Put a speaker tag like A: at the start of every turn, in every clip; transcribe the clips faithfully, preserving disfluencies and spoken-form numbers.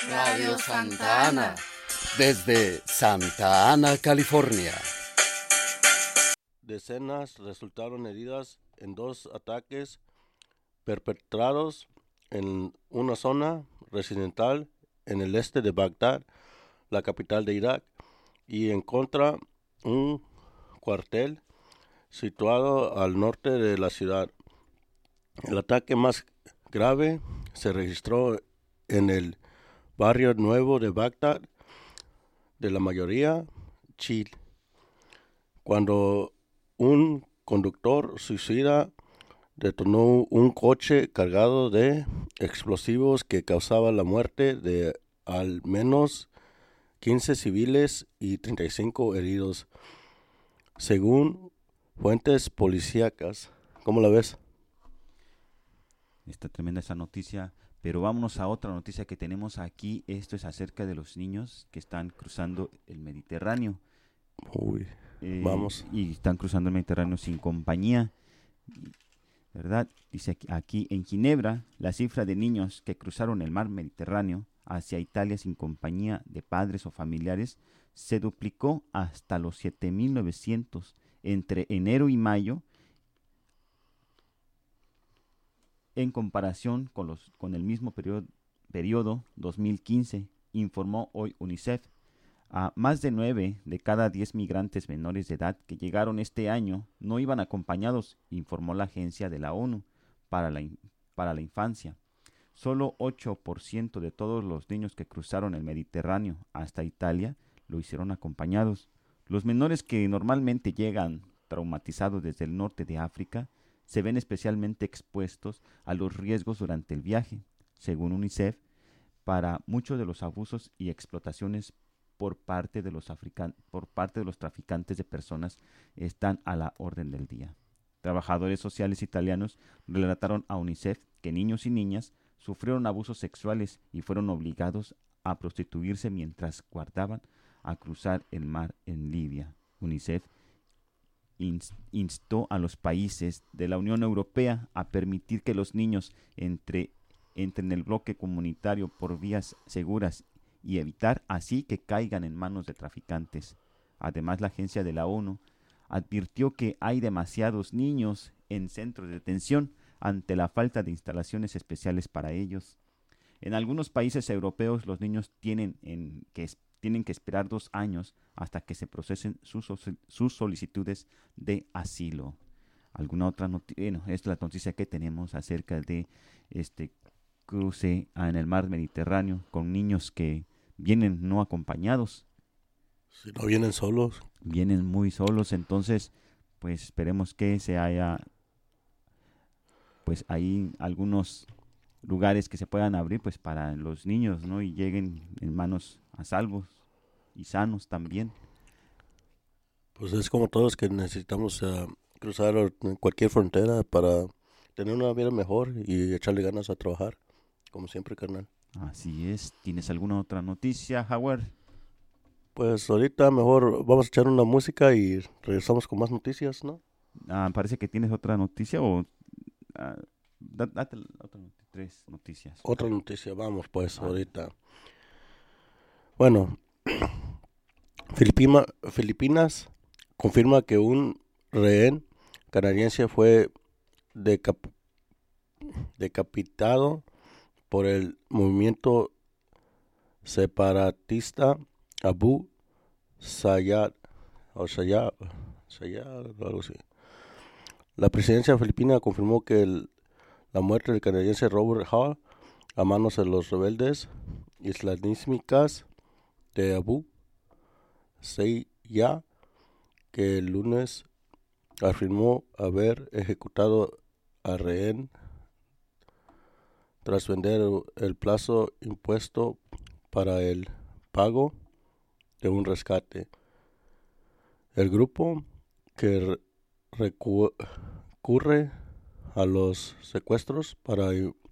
A: Radio Santa Ana, desde Santa Ana, California.
B: Decenas resultaron heridas en dos ataques perpetrados en una zona residencial en el este de Bagdad, la capital de Irak, y en contra un cuartel situado al norte de la ciudad. El ataque más grave se registró en el barrio nuevo de Bagdad, de la mayoría chií, cuando un conductor suicida detonó un coche cargado de explosivos que causaba la muerte de al menos quince civiles y treinta y cinco heridos, según fuentes policíacas. ¿Cómo la ves?
C: Está tremenda esa noticia, pero vámonos a otra noticia que tenemos aquí. Esto es acerca de los niños que están cruzando el Mediterráneo.
B: Uy,
C: eh,
B: vamos.
C: Y están cruzando el Mediterráneo sin compañía, ¿verdad? Dice aquí, aquí en Ginebra, la cifra de niños que cruzaron el mar Mediterráneo hacia Italia sin compañía de padres o familiares se duplicó hasta los siete mil novecientos entre enero y mayo, en comparación con, los, con el mismo periodo, periodo dos mil quince, informó hoy UNICEF. A más de nueve de cada diez migrantes menores de edad que llegaron este año no iban acompañados, informó la Agencia de la ONU para la, para la Infancia. Solo ocho por ciento de todos los niños que cruzaron el Mediterráneo hasta Italia lo hicieron acompañados. Los menores que normalmente llegan traumatizados desde el norte de África se ven especialmente expuestos a los riesgos durante el viaje. Según UNICEF, para muchos de los abusos y explotaciones por parte de los african- por parte de los traficantes de personas están a la orden del día. Trabajadores sociales italianos relataron a UNICEF que niños y niñas sufrieron abusos sexuales y fueron obligados a prostituirse mientras guardaban a cruzar el mar en Libia. UNICEF instó a los países de la Unión Europea a permitir que los niños entre, entren en el bloque comunitario por vías seguras y evitar así que caigan en manos de traficantes. Además, la agencia de la ONU advirtió que hay demasiados niños en centros de detención ante la falta de instalaciones especiales para ellos. En algunos países europeos los niños tienen, en que, tienen que esperar dos años hasta que se procesen sus, sus solicitudes de asilo. ¿Alguna otra noticia? Bueno, es la noticia que tenemos acerca de este cruce en el mar Mediterráneo con niños que vienen no acompañados.
B: Si no vienen solos.
C: Vienen muy solos, entonces pues esperemos que se haya, pues hay algunos lugares que se puedan abrir pues para los niños, ¿no? Y lleguen en manos a salvos y sanos también.
B: Pues es como todos que necesitamos uh, cruzar cualquier frontera para tener una vida mejor y echarle ganas a trabajar, como siempre, carnal.
C: Así es. ¿Tienes alguna otra noticia, Howard?
B: Pues ahorita mejor vamos a echar una música y regresamos con más noticias, ¿no?
C: Ah, parece que tienes otra noticia o... Ah, date otra noticia, tres noticias.
B: Otra noticia, vamos pues
C: Ah.
B: ahorita. Bueno, Filipina, Filipinas confirma que un rehén canadiense fue decap- decapitado por el movimiento separatista Abu Sayyad o Sayyad, Sayyad o algo así. La presidencia filipina confirmó que el, la muerte del canadiense Robert Hall a manos de los rebeldes islamistas de Abu Sayyad, que el lunes afirmó haber ejecutado a rehén tras vender el plazo impuesto para el pago de un rescate. El grupo que recurre a los secuestros para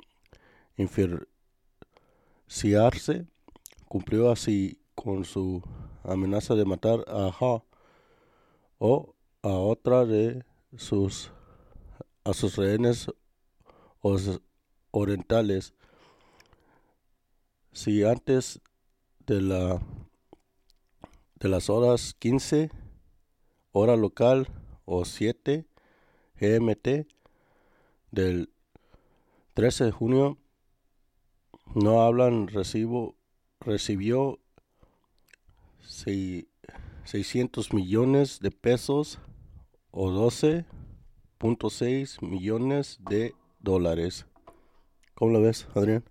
B: influenciarse cumplió así con su amenaza de matar a Ha o a otra de sus a sus rehenes orientales si antes de la de las horas quince hora local o siete G M T del trece de junio no hablan recibo recibió seis, seiscientos millones de pesos o doce punto seis millones de dólares. ¿Cómo lo ves, Adrián?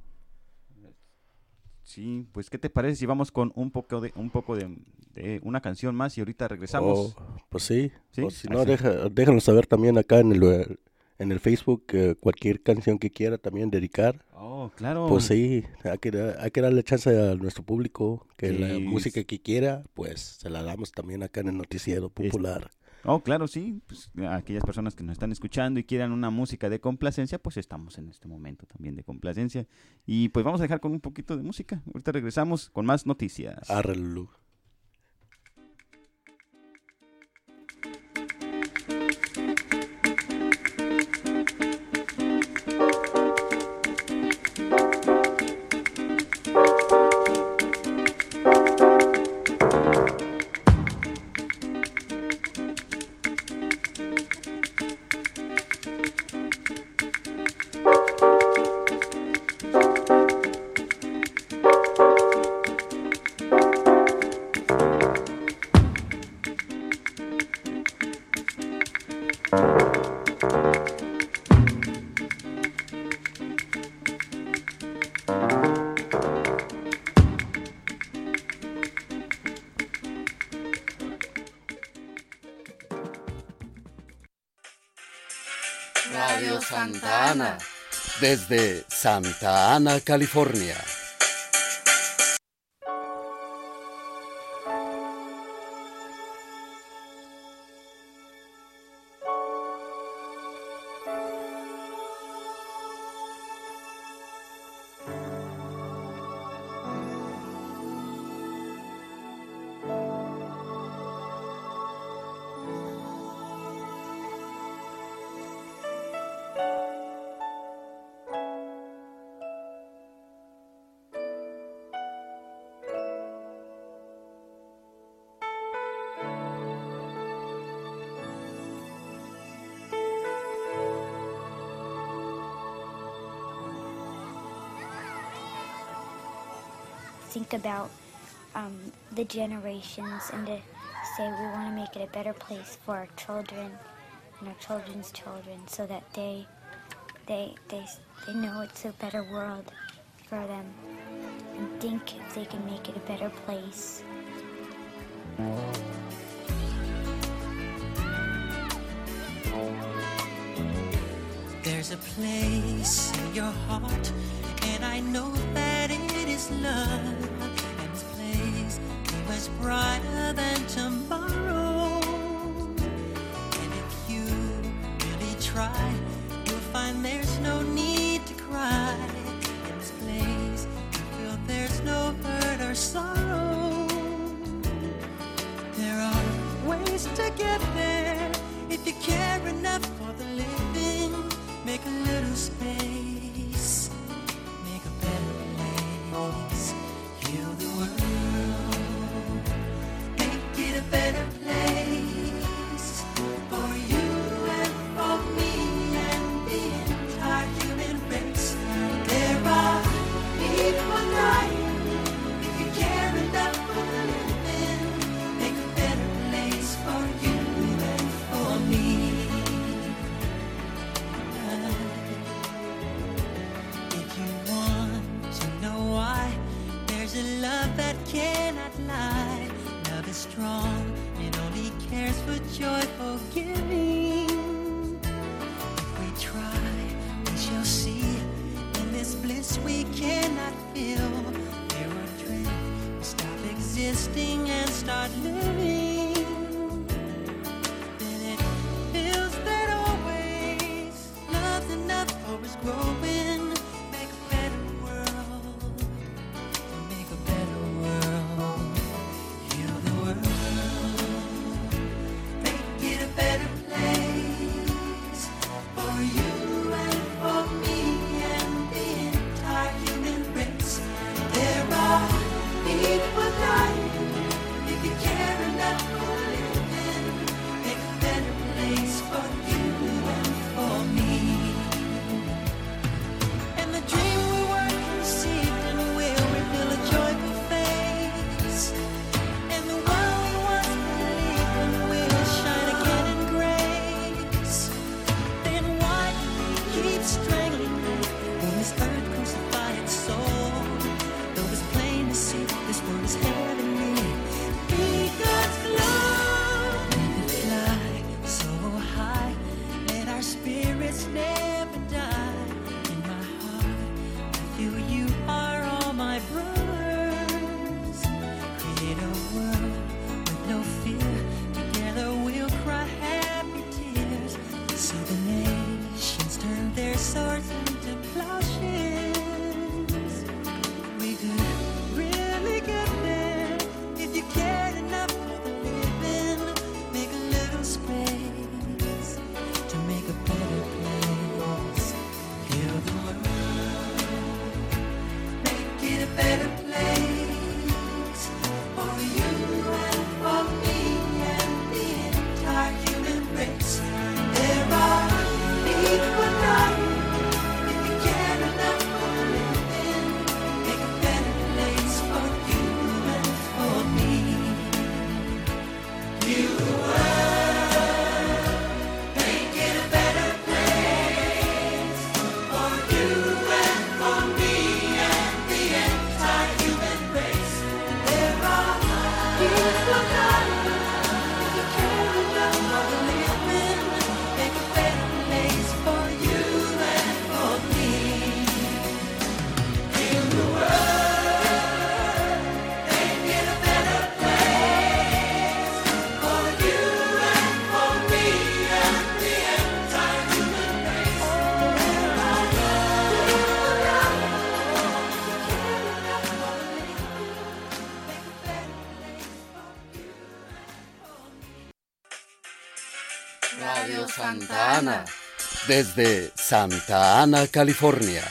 C: Sí, pues ¿qué te parece si vamos con un poco de un poco de, de una canción más y ahorita regresamos?
B: Oh, pues sí,
C: ¿Sí?
B: o si no, deja, déjanos saber también acá en el, en el Facebook eh, cualquier canción que quiera también dedicar.
C: Oh, claro.
B: Pues sí, hay que, hay que darle chance a nuestro público que
C: Sí.
B: la música que quiera, pues se la damos también acá en el noticiero popular.
C: Oh, claro, sí. Pues, a aquellas personas que nos están escuchando y quieran una música de complacencia, pues estamos en este momento también de complacencia. Y pues vamos a dejar con un poquito de música. Ahorita regresamos con más noticias.
B: Arrelu.
A: Radio Santa Ana, desde Santa Ana, California.
D: Think about um, the generations and to say we want to make it a better place for our children and our children's children, so that they they they they know it's a better world for them, and think if they can make it a better place.
E: There's a place in your heart, and I know that it is love. And this place is much brighter than tomorrow. And if you really try, you'll find there's no need to cry. In this place, you feel there's no hurt or sorrow. There are ways to get there if you care enough for the living. Make a little space, make a better place, heal the world, make it a better place for you and for me and the entire human race. There are people dying, if you care enough for the living, make a better place for you and for me. Love that cannot lie. Love is strong and only cares for joyful giving. If we try, we shall see. In this bliss we cannot feel. There are dreams we stop existing and start living. Then it feels that always love's enough for us growing. Make a better world. Make a better world, heal the world, make it a better place for you and for me and the entire human race. a better place for you and for me and the entire human race. There are need for none if you care enough for living. Make a better place for you and for me. You make it a better place for you and for me and the entire human race. There are need for none if you care enough for living. Make a better place for you and for me. In the world, make it a better place for you and for me and the entire human race. There are need for none if you care enough for living. Make a better place for you and for me.
A: Radio Santa Ana, desde Santa Ana, California.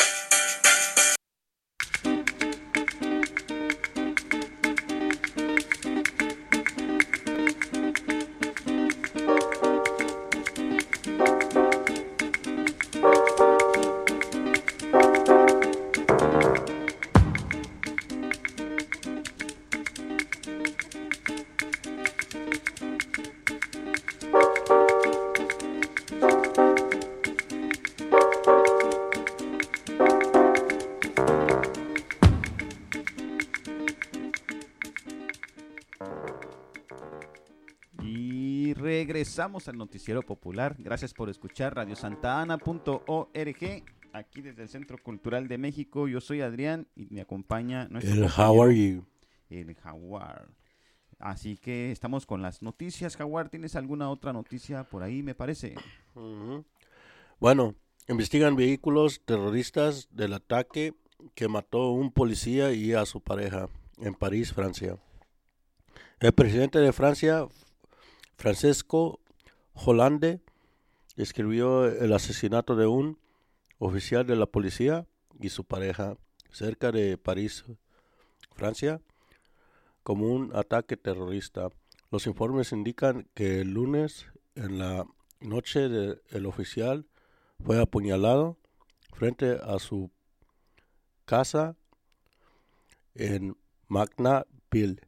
C: Y regresamos al noticiero popular. Gracias por escuchar radio santa ana punto org, aquí desde el Centro Cultural de México. Yo soy Adrián y me acompaña nuestro
B: El
C: compañero,
B: How are you?
C: el Jaguar. Así que estamos con las noticias. Jaguar, ¿tienes alguna otra noticia por ahí, me parece?
B: Ujú. Bueno, investigan vehículos terroristas del ataque que mató a un policía y a su pareja en París, Francia. El presidente de Francia, Francesco Hollande, describió el asesinato de un oficial de la policía y su pareja cerca de París, Francia, como un ataque terrorista. Los informes indican que el lunes en la noche de, el oficial fue apuñalado frente a su casa en Magnaville,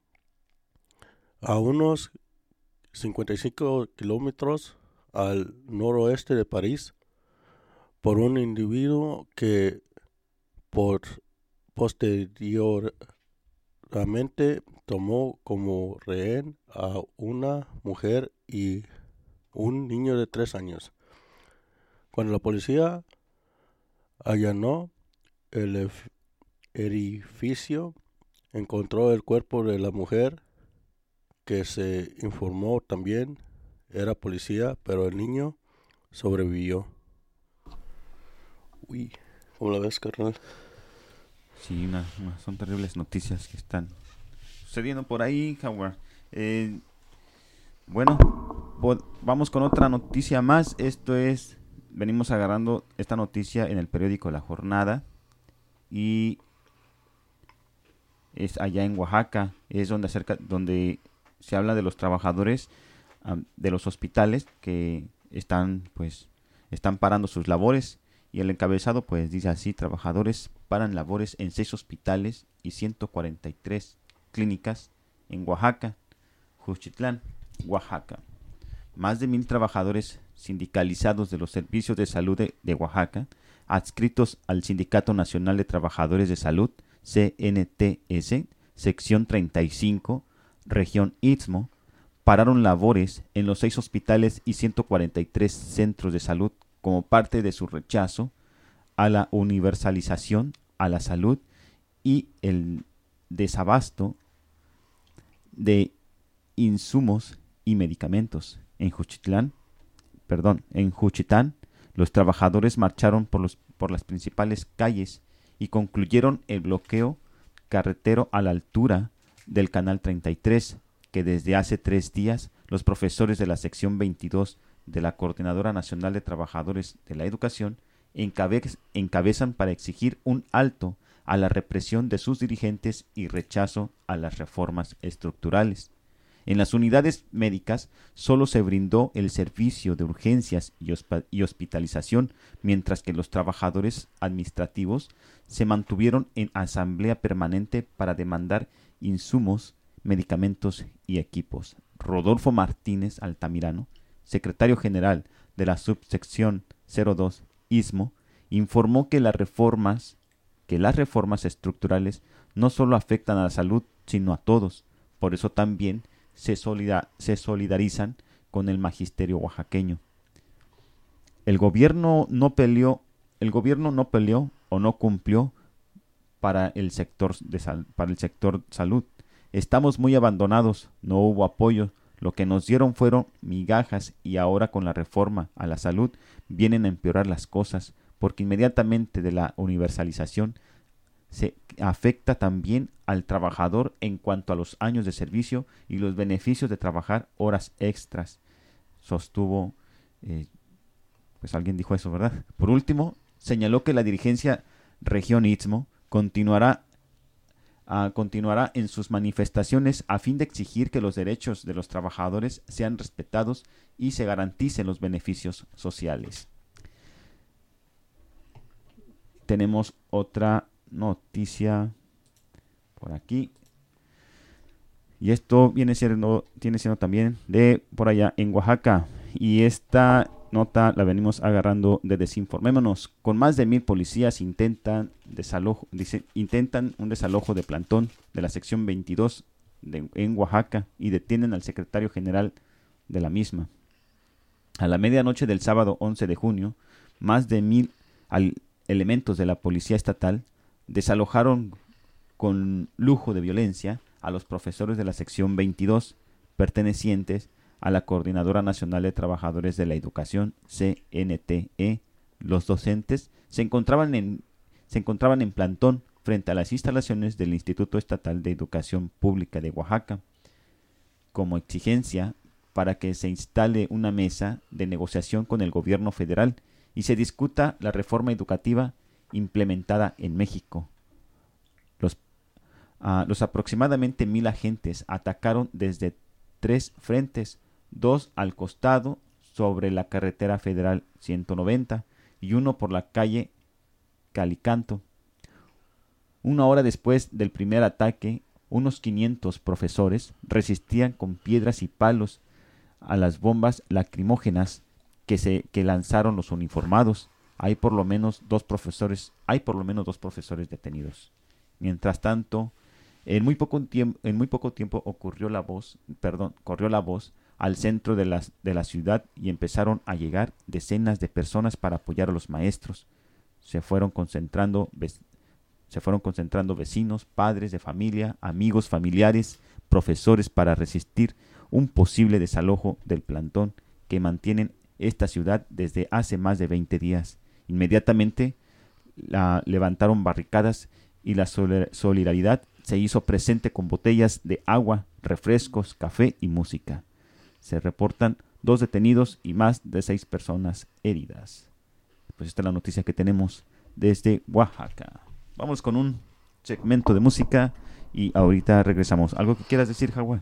B: a unos cincuenta y cinco kilómetros al noroeste de París, por un individuo que por posteriormente tomó como rehén a una mujer y un niño de tres años. Cuando la policía allanó el edificio, encontró el cuerpo de la mujer, que se informó también era policía, pero el niño sobrevivió. Uy, ¿cómo la ves, carnal?
C: Sí, una, una- son terribles noticias que están sucediendo por ahí, Jaguar. Eh, bueno, po- vamos con otra noticia más. Esto es, venimos agarrando esta noticia en el periódico La Jornada y es allá en Oaxaca. Es donde acerca, donde se habla de los trabajadores am, de los hospitales que están, pues, están parando sus labores. Y el encabezado pues dice así: trabajadores paran labores en seis hospitales y ciento cuarenta y tres clínicas en Oaxaca, Juchitlán, Oaxaca. Más de mil trabajadores sindicalizados de los servicios de salud de, de Oaxaca, adscritos al Sindicato Nacional de Trabajadores de Salud, C N T S, sección treinta y cinco, región Istmo, pararon labores en los seis hospitales y ciento cuarenta y tres centros de salud como parte de su rechazo a la universalización a la salud y el desabasto de insumos y medicamentos. En Juchitlán, perdón, en Juchitán, los trabajadores marcharon por, los, por las principales calles y concluyeron el bloqueo carretero a la altura del Canal treinta y tres, que desde hace tres días los profesores de la sección veintidós de la Coordinadora Nacional de Trabajadores de la Educación encabe- encabezan para exigir un alto a la represión de sus dirigentes y rechazo a las reformas estructurales. En las unidades médicas solo se brindó el servicio de urgencias y, hosp- y hospitalización, mientras que los trabajadores administrativos se mantuvieron en asamblea permanente para demandar insumos, medicamentos y equipos. Rodolfo Martínez Altamirano, secretario general de la subsección cero dos Istmo, informó que las reformas, que las reformas estructurales no solo afectan a la salud, sino a todos. Por eso también se, solida, se solidarizan con el magisterio oaxaqueño. El gobierno no peleó, el gobierno no peleó o no cumplió para el sector de sal, para el sector salud. Estamos muy abandonados, no hubo apoyo. Lo que nos dieron fueron migajas y ahora con la reforma a la salud vienen a empeorar las cosas, porque inmediatamente de la universalización se afecta también al trabajador en cuanto a los años de servicio y los beneficios de trabajar horas extras, sostuvo, eh, pues alguien dijo eso, ¿verdad? Por último, señaló que la dirigencia región Istmo continuará Uh, continuará en sus manifestaciones a fin de exigir que los derechos de los trabajadores sean respetados y se garanticen los beneficios sociales. Tenemos otra noticia por aquí. Y esto viene siendo, tiene siendo también de por allá en Oaxaca. Y esta nota la venimos agarrando de Desinformémonos. Con más de mil policías intentan desalojo, dice, intentan un desalojo de plantón de la sección veintidós de, en Oaxaca y detienen al secretario general de la misma. A la medianoche del sábado once de junio, más de mil al, elementos de la policía estatal desalojaron con lujo de violencia a los profesores de la sección veintidós pertenecientes a la Coordinadora Nacional de Trabajadores de la Educación, C N T E. Los docentes se encontraban en, se encontraban en plantón frente a las instalaciones del Instituto Estatal de Educación Pública de Oaxaca, como exigencia para que se instale una mesa de negociación con el gobierno federal y se discuta la reforma educativa implementada en México. Los, uh, los aproximadamente mil agentes atacaron desde tres frentes, dos al costado sobre la carretera federal ciento noventa y uno por la calle Calicanto. Una hora después del primer ataque, unos quinientos profesores resistían con piedras y palos a las bombas lacrimógenas que se que lanzaron los uniformados. Hay por lo menos dos profesores, hay por lo menos dos profesores detenidos. Mientras tanto, en muy poco tiempo, en muy poco tiempo ocurrió la voz, perdón, corrió la voz al centro de la, de la ciudad y empezaron a llegar decenas de personas para apoyar a los maestros. Se fueron concentrando, se fueron concentrando vecinos, padres de familia, amigos, familiares, profesores para resistir un posible desalojo del plantón que mantienen esta ciudad desde hace más de veinte días. Inmediatamente la, levantaron barricadas y la solidaridad se hizo presente con botellas de agua, refrescos, café y música. Se reportan dos detenidos y más de seis personas heridas. Pues esta es la noticia que tenemos desde Oaxaca. Vamos con un segmento de música y ahorita regresamos. ¿Algo que quieras decir, Jaguar?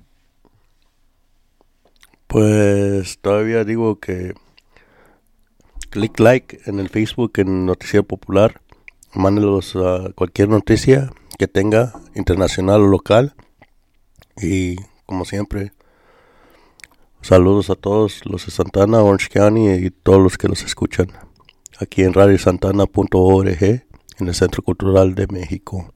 B: Pues todavía digo que click like en el Facebook en Noticiero Popular. Mándelos a cualquier noticia que tenga, internacional o local. Y como siempre, saludos a todos los de Santana, Orange County y todos los que los escuchan aquí en radio santana punto org en el Centro Cultural de México.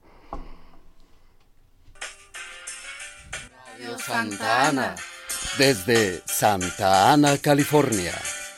A: Radio Santa Ana, desde Santa Ana, California.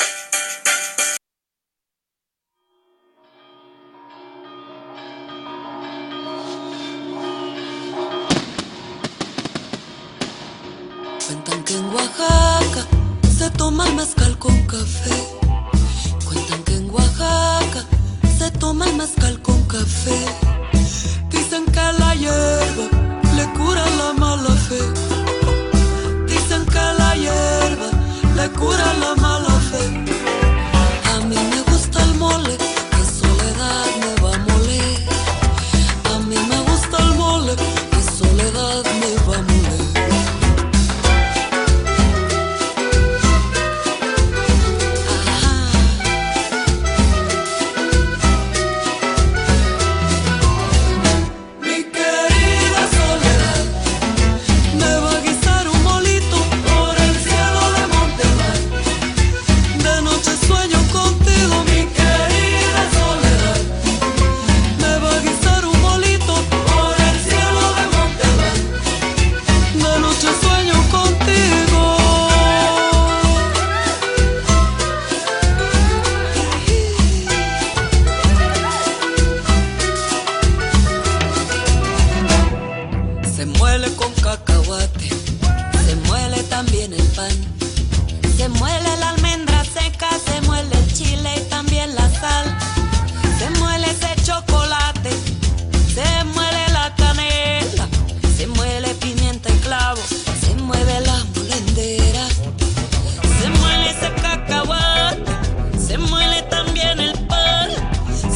F: Cuentan que en Oaxaca se toma el mezcal con café. Cuentan que en Oaxaca se toma el mezcal con café. Dicen que la hierba le cura la mala fe. Dicen que la hierba le cura la mala fe.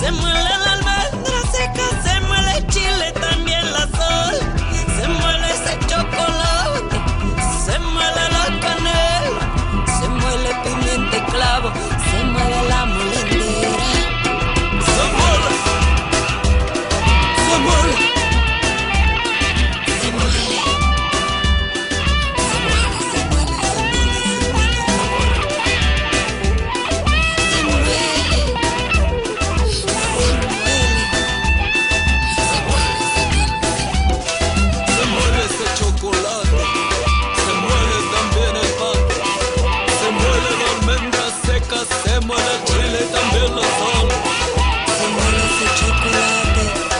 F: Se muele la almendra seca, se muele el chile, también la sal. Se muele ese chocolate, se muele la canela, se muele pimienta y clavo, se muele la molendera. Se muele, se muele, se muele, se muele, se muele, se muele, se muele, se muele ese chocolate, se muele también el pan, se muele la almendra seca, se muele el chile y también la sal. Se muele ese chocolate,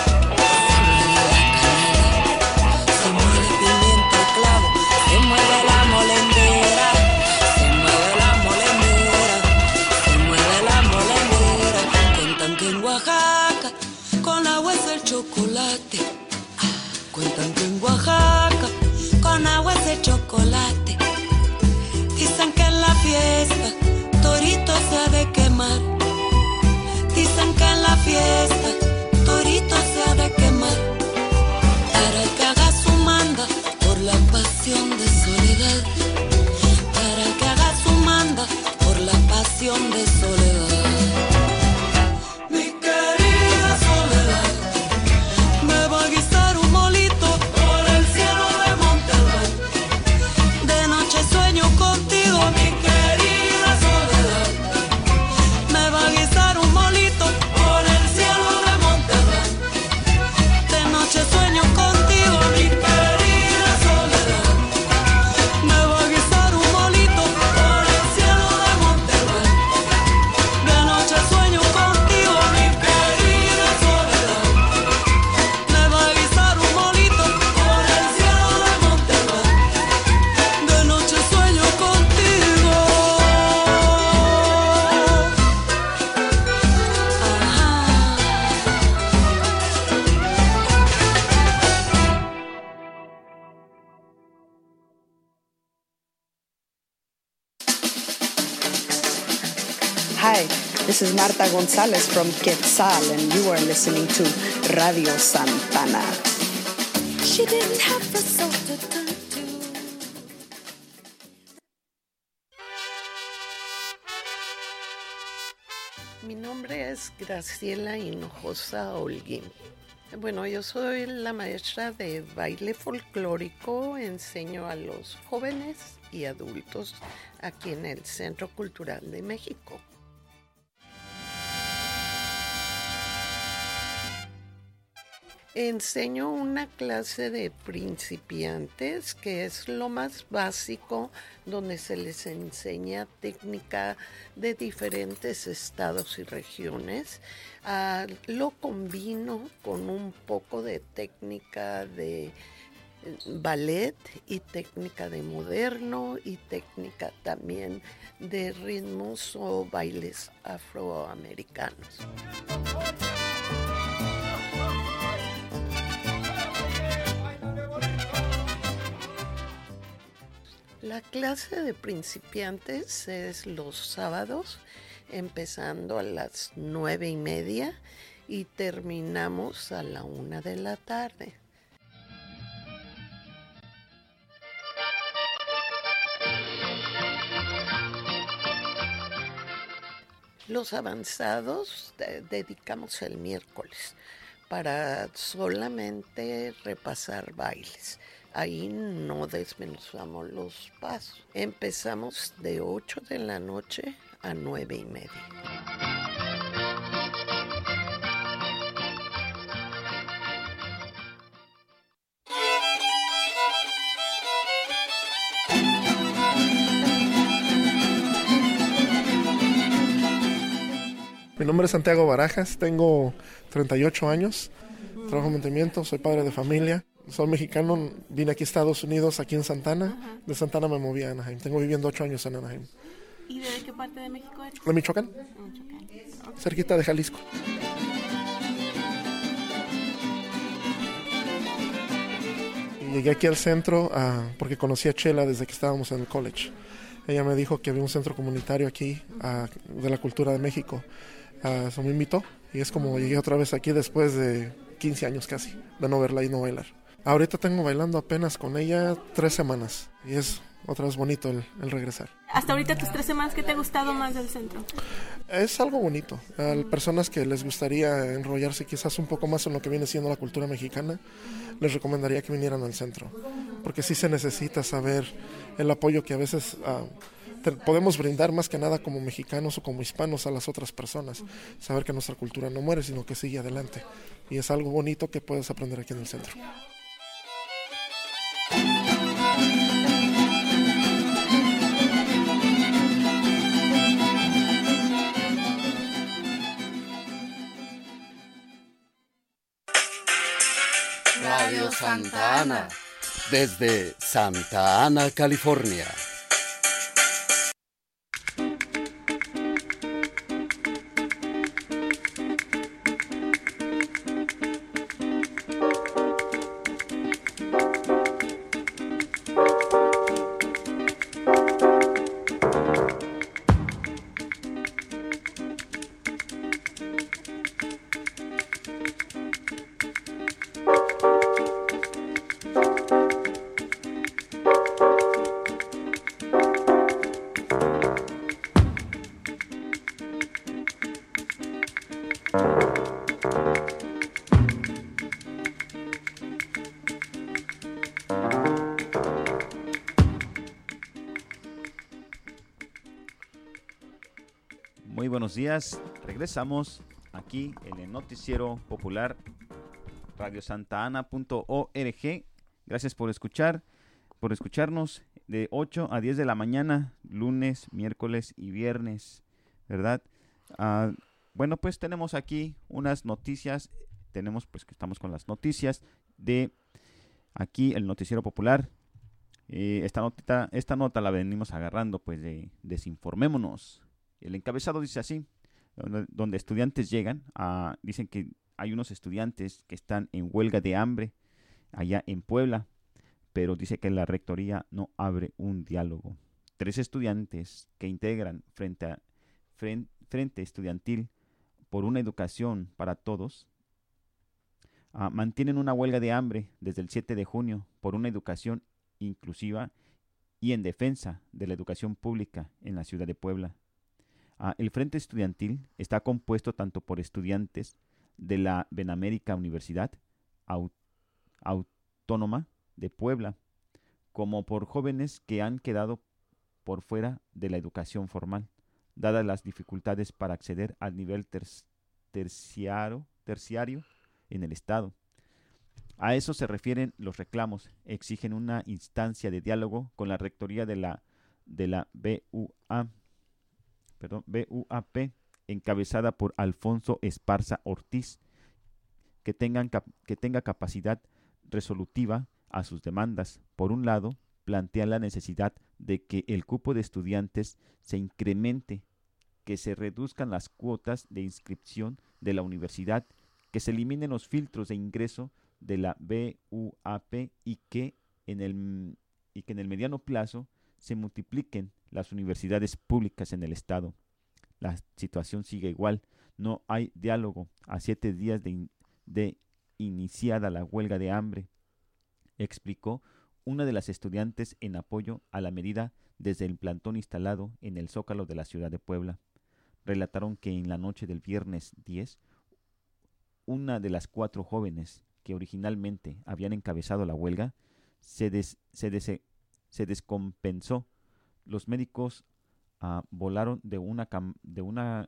F: se muele pimienta y clavo, se muele la molendera, se muele la molendera, se muele la molendera. Cuentan que en Oaxaca con agua es el chocolate. Cuentan que en Oaxaca con agua es el chocolate. Dicen que en la fiesta torito se ha de quemar. Dicen que en la fiesta torito se ha de quemar. Para el que haga su manda por la pasión de soledad. Para el que haga su manda por la pasión de soledad. Mi querida soledad me va a guisar un molito por el cielo de Monterrey. De noche sueño contigo, mi querida soledad. Me va a guisar un molito por el cielo de Monterrey. De noche sueño contigo, mi querida soledad. Me va a guisar un molito por el cielo de Monterrey. De noche sueño contigo, mi querida soledad. Me va a guisar un molito por el cielo de Monterrey. De noche sueño contigo.
G: Hi, this is Marta Gonzalez from Quetzal, and you are listening to Radio Santana.
F: She didn't have the soul to turn to.
H: Mi nombre es Graciela Hinojosa Holguín. Bueno, yo soy la maestra de baile folclórico, enseño a los jóvenes y adultos aquí en el Centro Cultural de México. Enseño una clase de principiantes, que es lo más básico, donde se les enseña técnica de diferentes estados y regiones. Uh, lo combino con un poco de técnica de ballet y técnica de moderno y técnica también de ritmos o bailes afroamericanos. La clase de principiantes es los sábados, empezando a las nueve y media y terminamos a la una de la tarde. Los avanzados de- dedicamos el miércoles para solamente repasar bailes. Ahí no desmenuzamos los pasos. Empezamos de ocho de la noche a nueve y media.
I: Mi nombre es Santiago Barajas, tengo treinta y ocho años, trabajo en mantenimiento, soy padre de familia, soy mexicano, vine aquí a Estados Unidos, aquí en Santana, uh-huh. De Santana me moví a Anaheim, tengo viviendo ocho años en Anaheim.
J: ¿Y de qué parte de México eres?
I: De Michoacán,
J: Michoacán. Okay.
I: Cerquita de Jalisco. Y llegué aquí al centro uh, porque conocí a Chela desde que estábamos en el college. Ella me dijo que había un centro comunitario aquí uh, de la cultura de México. Uh, eso me invitó Y es como llegué otra vez aquí después de quince años casi, de no verla y no bailar. Ahorita tengo bailando apenas con ella tres semanas y es otra vez bonito el, el regresar.
J: Hasta ahorita tus tres semanas, ¿qué te ha gustado más del centro?
I: Es algo bonito. A personas que les gustaría enrollarse quizás un poco más en lo que viene siendo la cultura mexicana, les recomendaría que vinieran al centro, porque sí se necesita saber el apoyo que a veces uh, te, podemos brindar más que nada como mexicanos o como hispanos a las otras personas. Saber que nuestra cultura no muere, sino que sigue adelante. Y es algo bonito que puedes aprender aquí en el centro.
A: Radio Santa Ana, desde Santa Ana, California.
C: Muy buenos días, regresamos aquí en el noticiero popular radio santa ana punto org. Gracias por escuchar, por escucharnos de ocho a diez de la mañana, lunes, miércoles y viernes, ¿verdad? Uh, bueno, pues tenemos aquí unas noticias, tenemos pues que estamos con las noticias de aquí el noticiero popular. Eh, esta, notita, esta nota la venimos agarrando pues de Desinformémonos. El encabezado dice así, donde, donde estudiantes llegan, a, dicen que hay unos estudiantes que están en huelga de hambre allá en Puebla, pero dice que la rectoría no abre un diálogo. Tres estudiantes que integran frente, a, frente, frente Estudiantil por una educación para todos, uh, mantienen una huelga de hambre desde el siete de junio por una educación inclusiva y en defensa de la educación pública en la ciudad de Puebla. Uh, el Frente Estudiantil está compuesto tanto por estudiantes de la Benemérita Universidad Aut- Autónoma de Puebla como por jóvenes que han quedado por fuera de la educación formal, dadas las dificultades para acceder al nivel ter- terciario, terciario en el Estado. A eso se refieren los reclamos. Exigen una instancia de diálogo con la rectoría de la, de la B U A. Perdón, B U A P, encabezada por Alfonso Esparza Ortiz, que, tengan cap- que tenga capacidad resolutiva a sus demandas. Por un lado, plantea la necesidad de que el cupo de estudiantes se incremente, que se reduzcan las cuotas de inscripción de la universidad, que se eliminen los filtros de ingreso de la B U A P y que en el, y que en el mediano plazo se multipliquen las universidades públicas en el estado. La situación sigue igual, no hay diálogo a siete días de, in, de iniciada la huelga de hambre, explicó una de las estudiantes en apoyo a la medida desde el plantón instalado en el Zócalo de la ciudad de Puebla. Relataron que en la noche del viernes diez, una de las cuatro jóvenes que originalmente habían encabezado la huelga se, des, se, des, se descompensó. Los médicos uh, volaron de una, cam- de, una,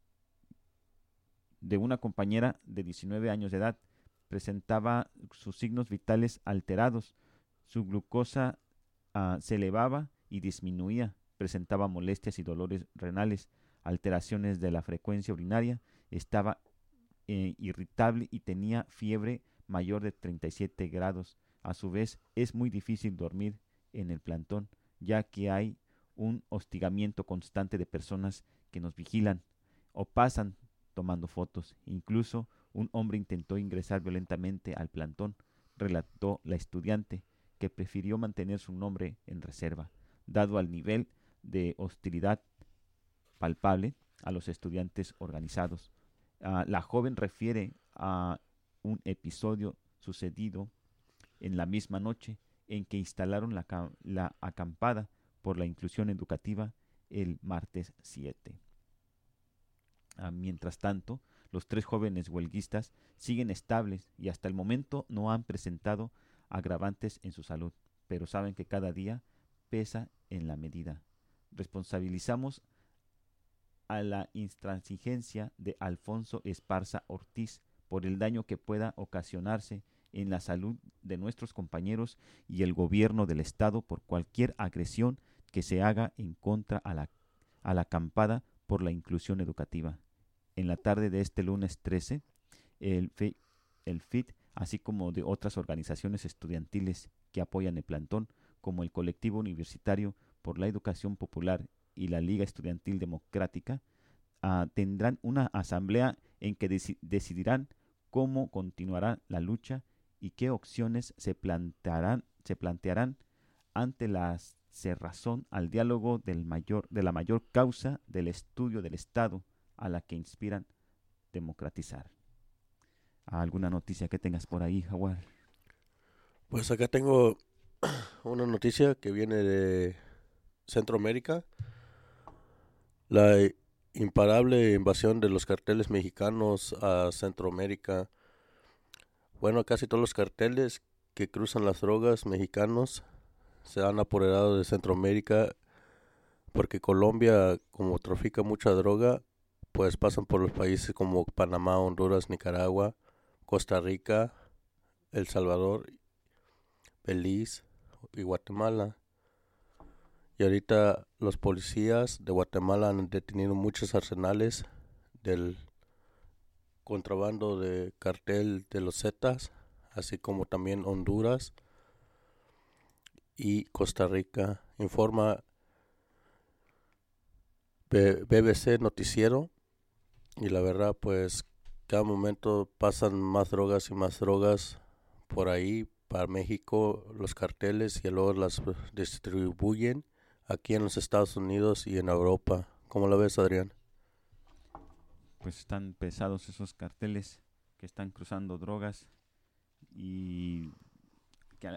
C: de una compañera de diecinueve años de edad. Presentaba sus signos vitales alterados. Su glucosa uh, se elevaba y disminuía. Presentaba molestias y dolores renales, alteraciones de la frecuencia urinaria. Estaba eh, irritable y tenía fiebre mayor de treinta y siete grados. A su vez, es muy difícil dormir en el plantón, ya que hay un hostigamiento constante de personas que nos vigilan o pasan tomando fotos. Incluso un hombre intentó ingresar violentamente al plantón, relató la estudiante, que prefirió mantener su nombre en reserva, dado al nivel de hostilidad palpable a los estudiantes organizados. Uh, la joven refiere a un episodio sucedido en la misma noche en que instalaron la, la acampada por la inclusión educativa el martes siete. Uh, mientras tanto, los tres jóvenes huelguistas siguen estables y hasta el momento no han presentado agravantes en su salud, pero saben que cada día pesa en la medida. Responsabilizamos a la intransigencia de Alfonso Esparza Ortiz por el daño que pueda ocasionarse en la salud de nuestros compañeros y el gobierno del Estado por cualquier agresión que se haga en contra a la, a la acampada por la inclusión educativa. En la tarde de este lunes trece, el F I, el F I T, así como de otras organizaciones estudiantiles que apoyan el plantón, como el Colectivo Universitario por la Educación Popular y la Liga Estudiantil Democrática, uh, tendrán una asamblea en que deci- decidirán cómo continuará la lucha y qué opciones se plantearán, se plantearán ante la cerrazón al diálogo del mayor, de la mayor causa del estudio del Estado a la que inspiran democratizar. ¿Alguna noticia que tengas por ahí, Jaguar?
B: Pues acá tengo una noticia que viene de Centroamérica. La imparable invasión de los carteles mexicanos a Centroamérica. Bueno, casi todos los carteles que cruzan las drogas mexicanos se han apoderado de Centroamérica porque Colombia, como trafica mucha droga, pues pasan por los países como Panamá, Honduras, Nicaragua, Costa Rica, El Salvador, Belice y Guatemala. Y ahorita los policías de Guatemala han detenido muchos arsenales del contrabando de cartel de los Zetas, así como también Honduras y Costa Rica. Informa B B C Noticiero. Y la verdad, pues, cada momento pasan más drogas y más drogas por ahí para México, los carteles, y luego las distribuyen aquí en los Estados Unidos y en Europa. ¿Cómo la ves, Adrián?
C: Pues están pesados esos carteles que están cruzando drogas y que,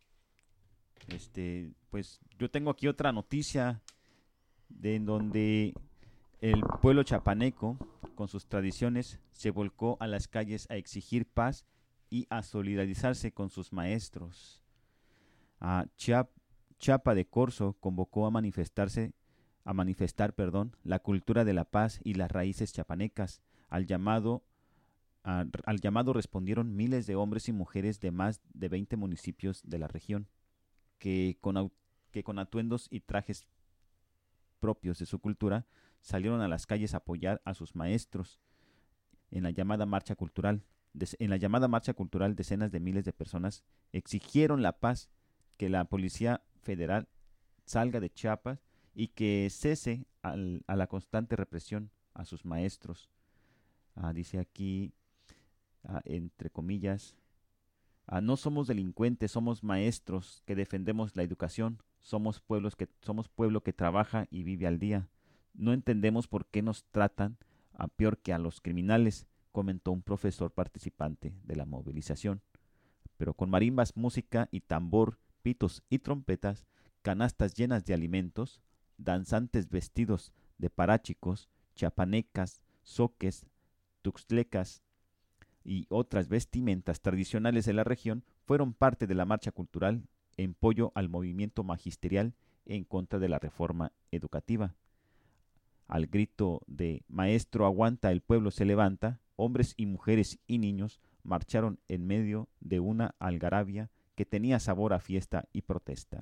C: este, pues yo tengo aquí otra noticia de en donde el pueblo chapaneco, con sus tradiciones, se volcó a las calles a exigir paz y a solidarizarse con sus maestros. A Chiap, Chiapa de Corzo convocó a manifestarse, a manifestar, perdón, la cultura de la paz y las raíces chapanecas. Al llamado, a, al llamado respondieron miles de hombres y mujeres de más de veinte municipios de la región, que con, que con atuendos y trajes propios de su cultura salieron a las calles a apoyar a sus maestros en la llamada marcha cultural. En la llamada marcha cultural, decenas de miles de personas exigieron la paz, que la Policía Federal salga de Chiapas y que cese al, a la constante represión a sus maestros. Ah, dice aquí, ah, entre comillas, ah, no somos delincuentes, somos maestros que defendemos la educación, somos, pueblos que, somos pueblo que trabaja y vive al día. No entendemos por qué nos tratan a peor que a los criminales, comentó un profesor participante de la movilización. Pero con marimbas, música y tambor, pitos y trompetas, canastas llenas de alimentos, danzantes vestidos de paráchicos, chapanecas, zoques, tuxtlecas y otras vestimentas tradicionales de la región fueron parte de la marcha cultural en apoyo al movimiento magisterial en contra de la reforma educativa. Al grito de «Maestro aguanta, el pueblo se levanta», hombres y mujeres y niños marcharon en medio de una algarabia que tenía sabor a fiesta y protesta.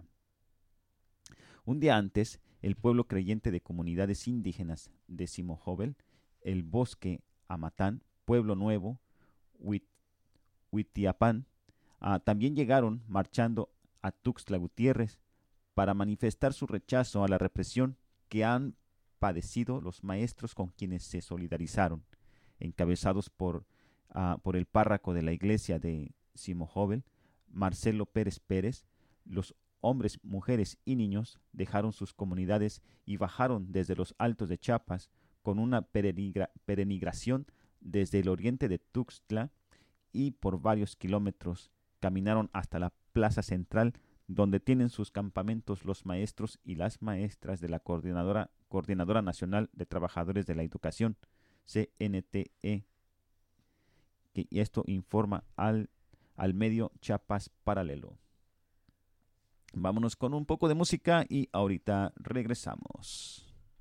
C: Un día antes, el pueblo creyente de comunidades indígenas de Simojovel, el Bosque Amatán, Pueblo Nuevo, Huit, Huitiapán, ah, también llegaron marchando a Tuxtla Gutiérrez para manifestar su rechazo a la represión que han padecido los maestros con quienes se solidarizaron, encabezados por, uh, por el párroco de la iglesia de Simojovel, Marcelo Pérez Pérez. Los hombres, mujeres y niños dejaron sus comunidades y bajaron desde los altos de Chiapas con una peregrinación desde el oriente de Tuxtla y por varios kilómetros caminaron hasta la plaza central, donde tienen sus campamentos los maestros y las maestras de la Coordinadora, Coordinadora Nacional de Trabajadores de la Educación, C N T E, que, y esto informa al, al medio Chiapas Paralelo. Vámonos con un poco de música y ahorita regresamos.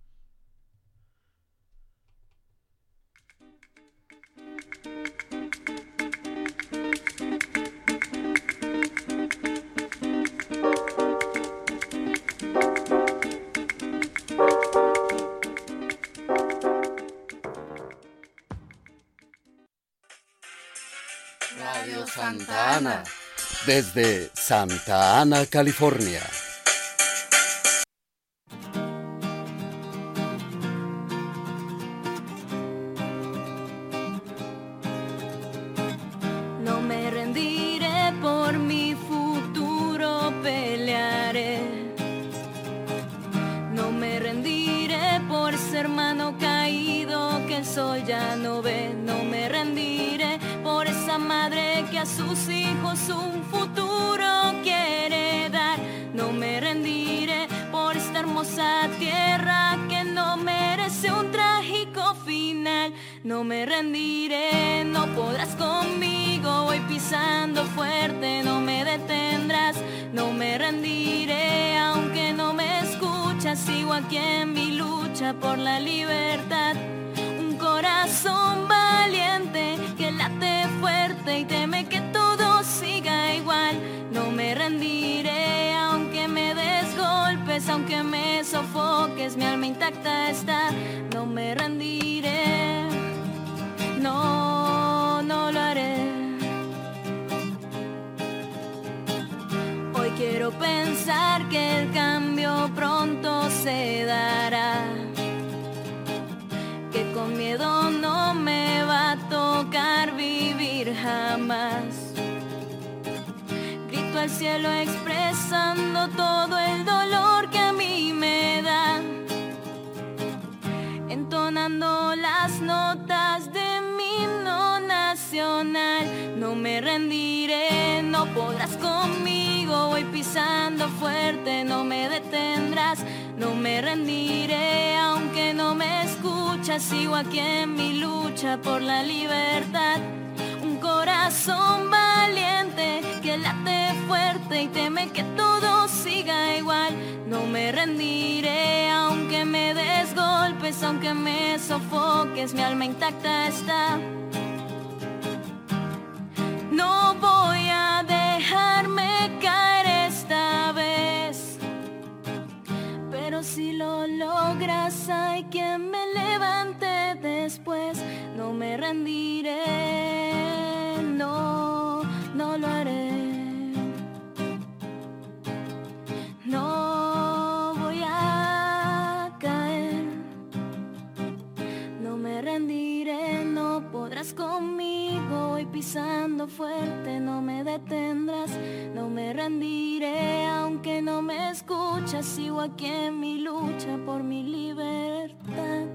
A: Radio Santa Ana, desde Santa Ana, California.
K: No me rendiré, por mi futuro pelearé. No me rendiré por ese hermano caído que el sol ya no ve. No me rendiré por esa madre que a sus hijos un futuro quiere dar. No me rendiré por esta hermosa tierra que no merece un trágico final. No me rendiré, no podrás conmigo, voy pisando fuerte, no me detendrás. No me rendiré, aunque no me escuchas, sigo aquí en mi lucha por la libertad. Un corazón valiente que late fuerte y teme que todo siga igual. No me rendiré, aunque me des golpes, aunque me sofoques, mi alma intacta está. No me rendiré, no, no lo haré. Hoy quiero pensar que el cambio pronto se dará, que con miedo no me va a tocar vivir jamás. Grito al cielo expresando todo el dolor que a mí me da, entonando las notas de mi himno nacional. No me rendiré, no podrás conmigo, voy pisando fuerte, no me detendrás. No me rendiré, aunque no me escuchas, sigo aquí en mi lucha por la libertad. Un corazón valiente que late fuerte y teme que todo siga igual. No me rendiré, aunque me des golpes, aunque me sofoques, mi alma intacta está. No voy a dejarme caer esta vez, pero si lo logras hay quien me levante después. No me rendiré, no, no lo haré. No voy a caer, no me rendiré, no podrás conmigo, voy pisando fuerte, no me detendrás. No me rendiré, aunque no me escuchas, sigo aquí en mi lucha por mi libertad.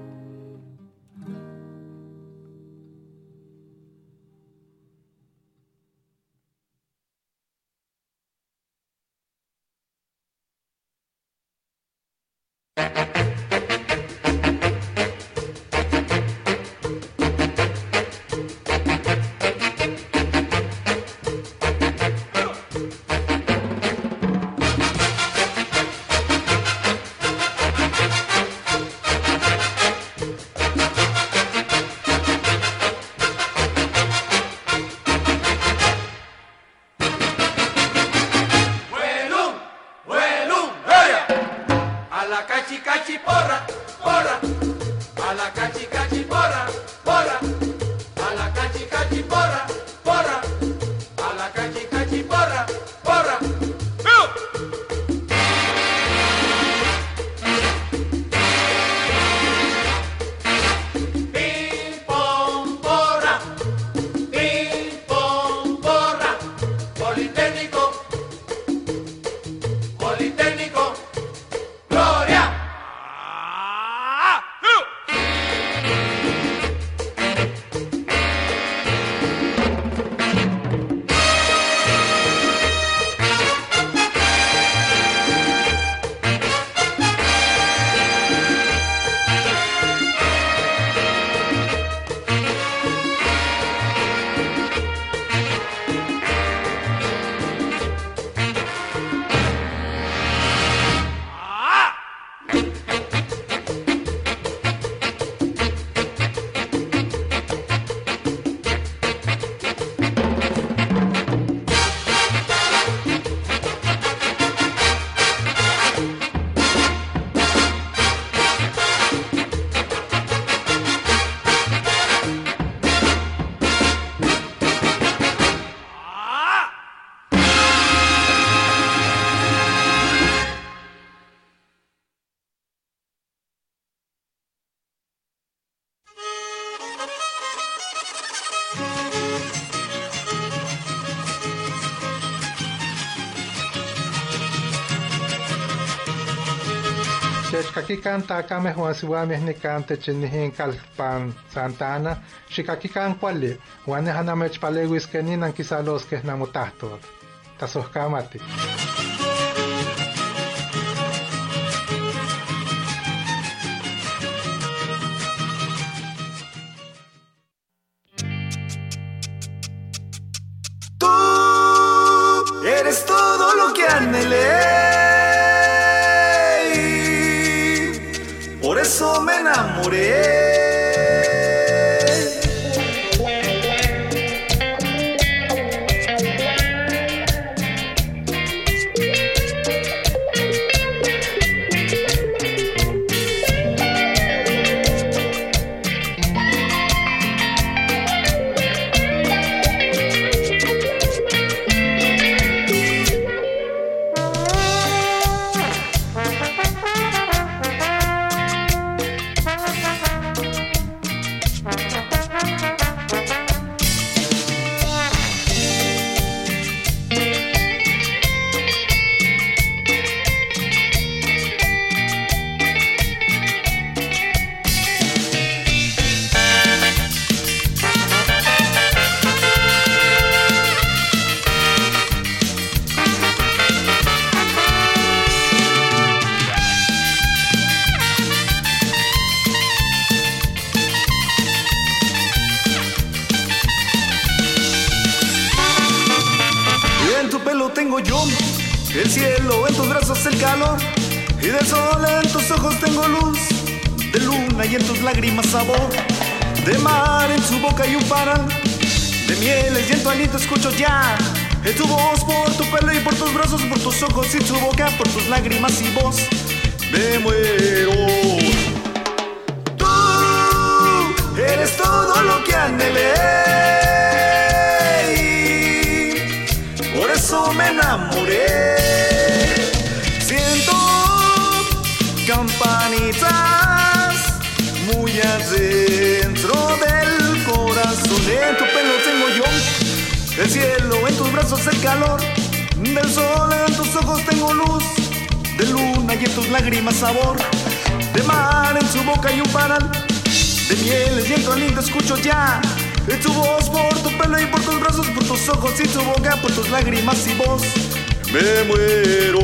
L: Techcaquican tacameh Juan Siwameh Nicante Chinihin Calpan Santana, Xicaquican Quali, Juan Hanamech Palewis Keninan Kisalos que Namutahto. Tasoscamati.
M: Tú eres todo lo que anhelé. Por eso me enamoré. El cielo en tus brazos el calor, y del sol en tus ojos tengo luz, de luna y en tus lágrimas sabor, de mar en su boca y un paral, de mieles y en tu aliento escucho ya, en tu voz por tu pelo y por tus brazos, por tus ojos y tu boca, por tus lágrimas y voz, me muero. Tú eres todo lo que anhelé, por eso me enamoré. Siento campanitas muy adentro del corazón. En tu pelo tengo yo el cielo, en tus brazos el calor, del sol en tus ojos tengo luz, de luna y en tus lágrimas sabor, de mar en su boca y un paral, de mieles y en tu aliento escucho ya, en tu voz por tu pelo y por tus brazos, por tus ojos y tu boca, por tus lágrimas y voz, me muero.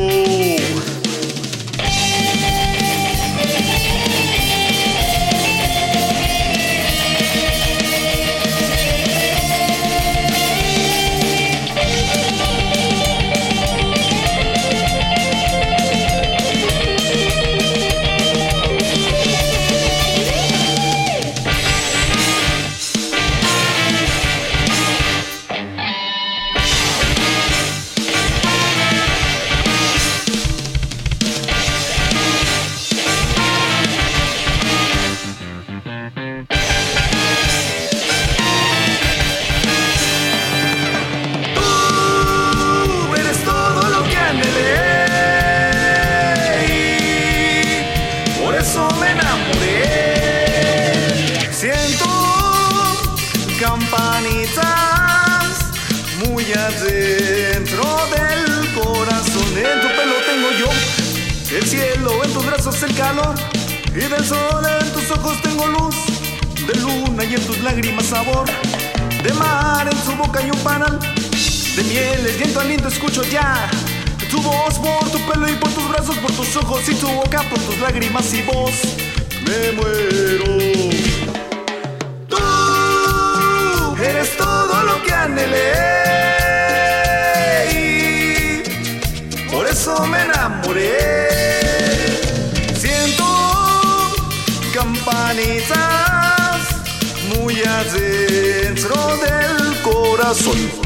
M: Campanitas muy adentro del corazón. En tu pelo tengo yo el cielo, en tus brazos el calor, y del sol en tus ojos tengo luz, de luna y en tus lágrimas sabor, de mar en su boca y un panal, de mieles y en tu aliento escucho ya, tu voz por tu pelo y por tus brazos, por tus ojos y tu boca, por tus lágrimas y voz, me muero. Eres todo lo que anhelé, por eso me enamoré. Siento campanitas muy adentro del corazón.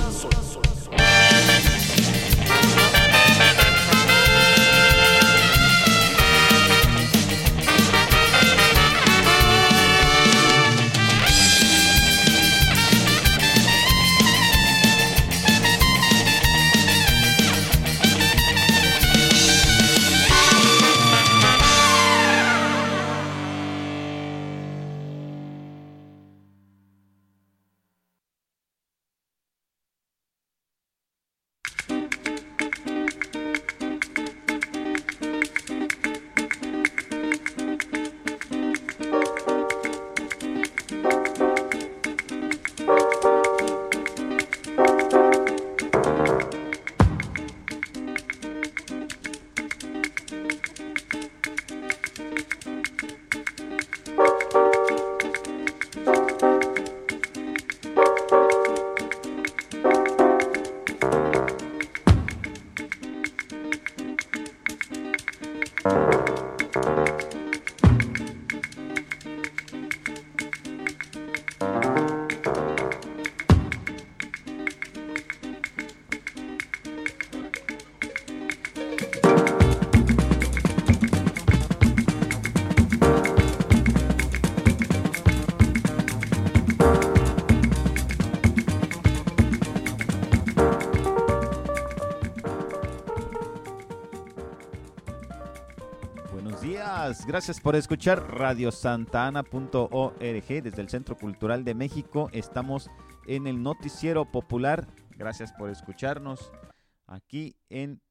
C: días. Gracias por escuchar radio santa ana punto org desde el Centro Cultural de México. Estamos en el Noticiero Popular. Gracias por escucharnos aquí en,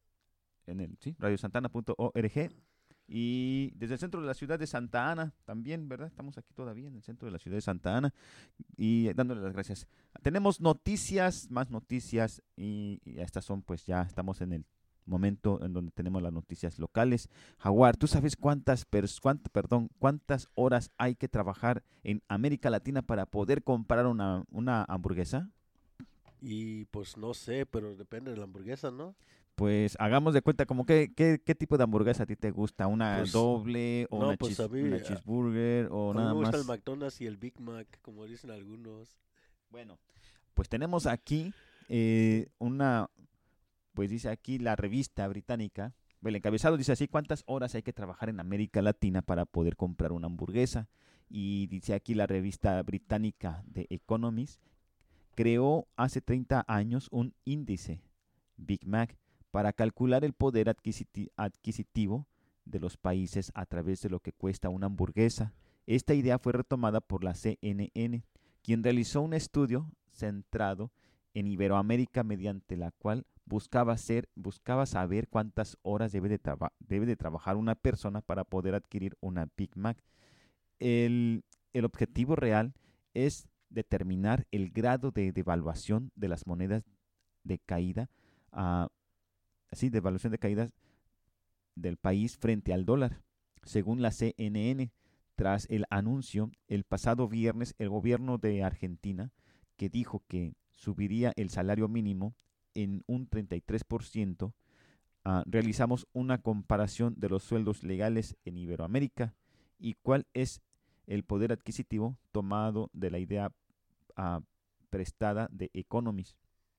C: en el sí, radio santa ana punto org. Y desde el centro de la ciudad de Santa Ana también, ¿verdad? Estamos aquí todavía en el centro de la ciudad de Santa Ana y dándole las gracias. Tenemos noticias, más noticias y, y estas son pues ya estamos en el momento en donde tenemos las noticias locales. Jaguar, ¿tú sabes cuántas, pers cuánta, perdón, cuántas horas hay que trabajar en América Latina para poder comprar una, una hamburguesa?
B: Y pues no sé, pero depende de la hamburguesa, ¿no?
C: Pues hagamos de cuenta como que, ¿qué, qué tipo de hamburguesa a ti te gusta? ¿Una
B: Pues,
C: doble o
B: no,
C: una,
B: pues
C: cheese,
B: a mí,
C: una
B: a-
C: cheeseburger o
B: A mí
C: nada
B: me gusta
C: más?
B: el McDonald's y el Big Mac, como dicen algunos.
C: Bueno, pues tenemos aquí eh, una, pues dice aquí la revista británica, el encabezado dice así, ¿cuántas horas hay que trabajar en América Latina para poder comprar una hamburguesa? Y dice aquí la revista británica de Economist, creó hace treinta años un índice, Big Mac, para calcular el poder adquisiti- adquisitivo de los países a través de lo que cuesta una hamburguesa. Esta idea fue retomada por la C N N, quien realizó un estudio centrado en Iberoamérica mediante la cual buscaba, ser, buscaba saber cuántas horas debe de, traba- debe de trabajar una persona para poder adquirir una Big Mac. El, el objetivo real es determinar el grado de devaluación de las monedas de caída, uh, así, devaluación de caídas del país frente al dólar. Según la C N N, tras el anuncio el pasado viernes, el gobierno de Argentina, que dijo que subiría el salario mínimo en un treinta y tres por ciento, uh, realizamos una comparación de los sueldos legales en Iberoamérica y cuál es el poder adquisitivo tomado de la idea uh, prestada de Economist.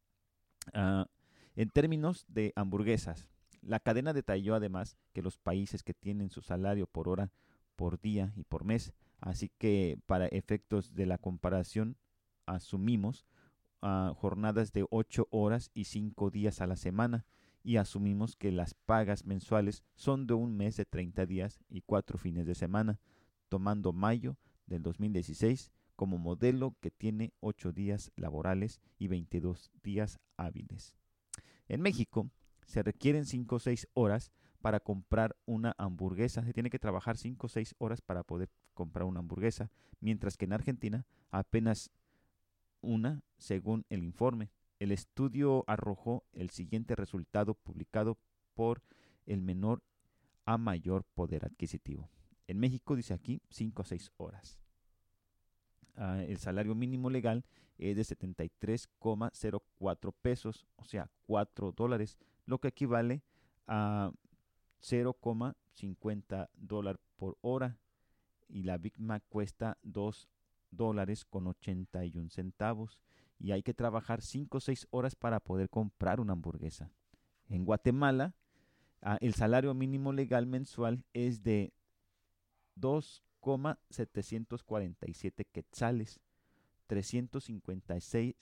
C: Uh, en términos de hamburguesas, la cadena detalló además que los países que tienen su salario por hora, por día y por mes, así que para efectos de la comparación asumimos uh, jornadas de ocho horas y cinco días a la semana y asumimos que las pagas mensuales son de un mes de treinta días y cuatro fines de semana, tomando mayo del dos mil dieciséis como modelo que tiene ocho días laborales y veintidós días hábiles. En México se requieren cinco o seis horas para comprar una hamburguesa. Se tiene que trabajar cinco o seis horas para poder comprar una hamburguesa, mientras que en Argentina apenas una, según el informe. El estudio arrojó el siguiente resultado publicado por el menor a mayor poder adquisitivo. En México dice aquí cinco o seis horas. Uh, el salario mínimo legal es de setenta y tres coma cero cuatro pesos, o sea, cuatro dólares, lo que equivale a cero coma cincuenta dólares por hora, y la Big Mac cuesta dos dólares con ochenta y un centavos, y hay que trabajar cinco o seis horas para poder comprar una hamburguesa. En Guatemala, uh, el salario mínimo legal mensual es de dos coma setecientos cuarenta y siete quetzales, trescientos cincuenta y seis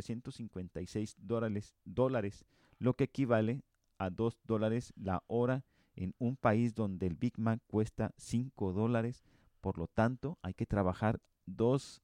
C: dólares, dólares, lo que equivale a dos dólares la hora en un país donde el Big Mac cuesta cinco dólares. Por lo tanto, hay que trabajar dos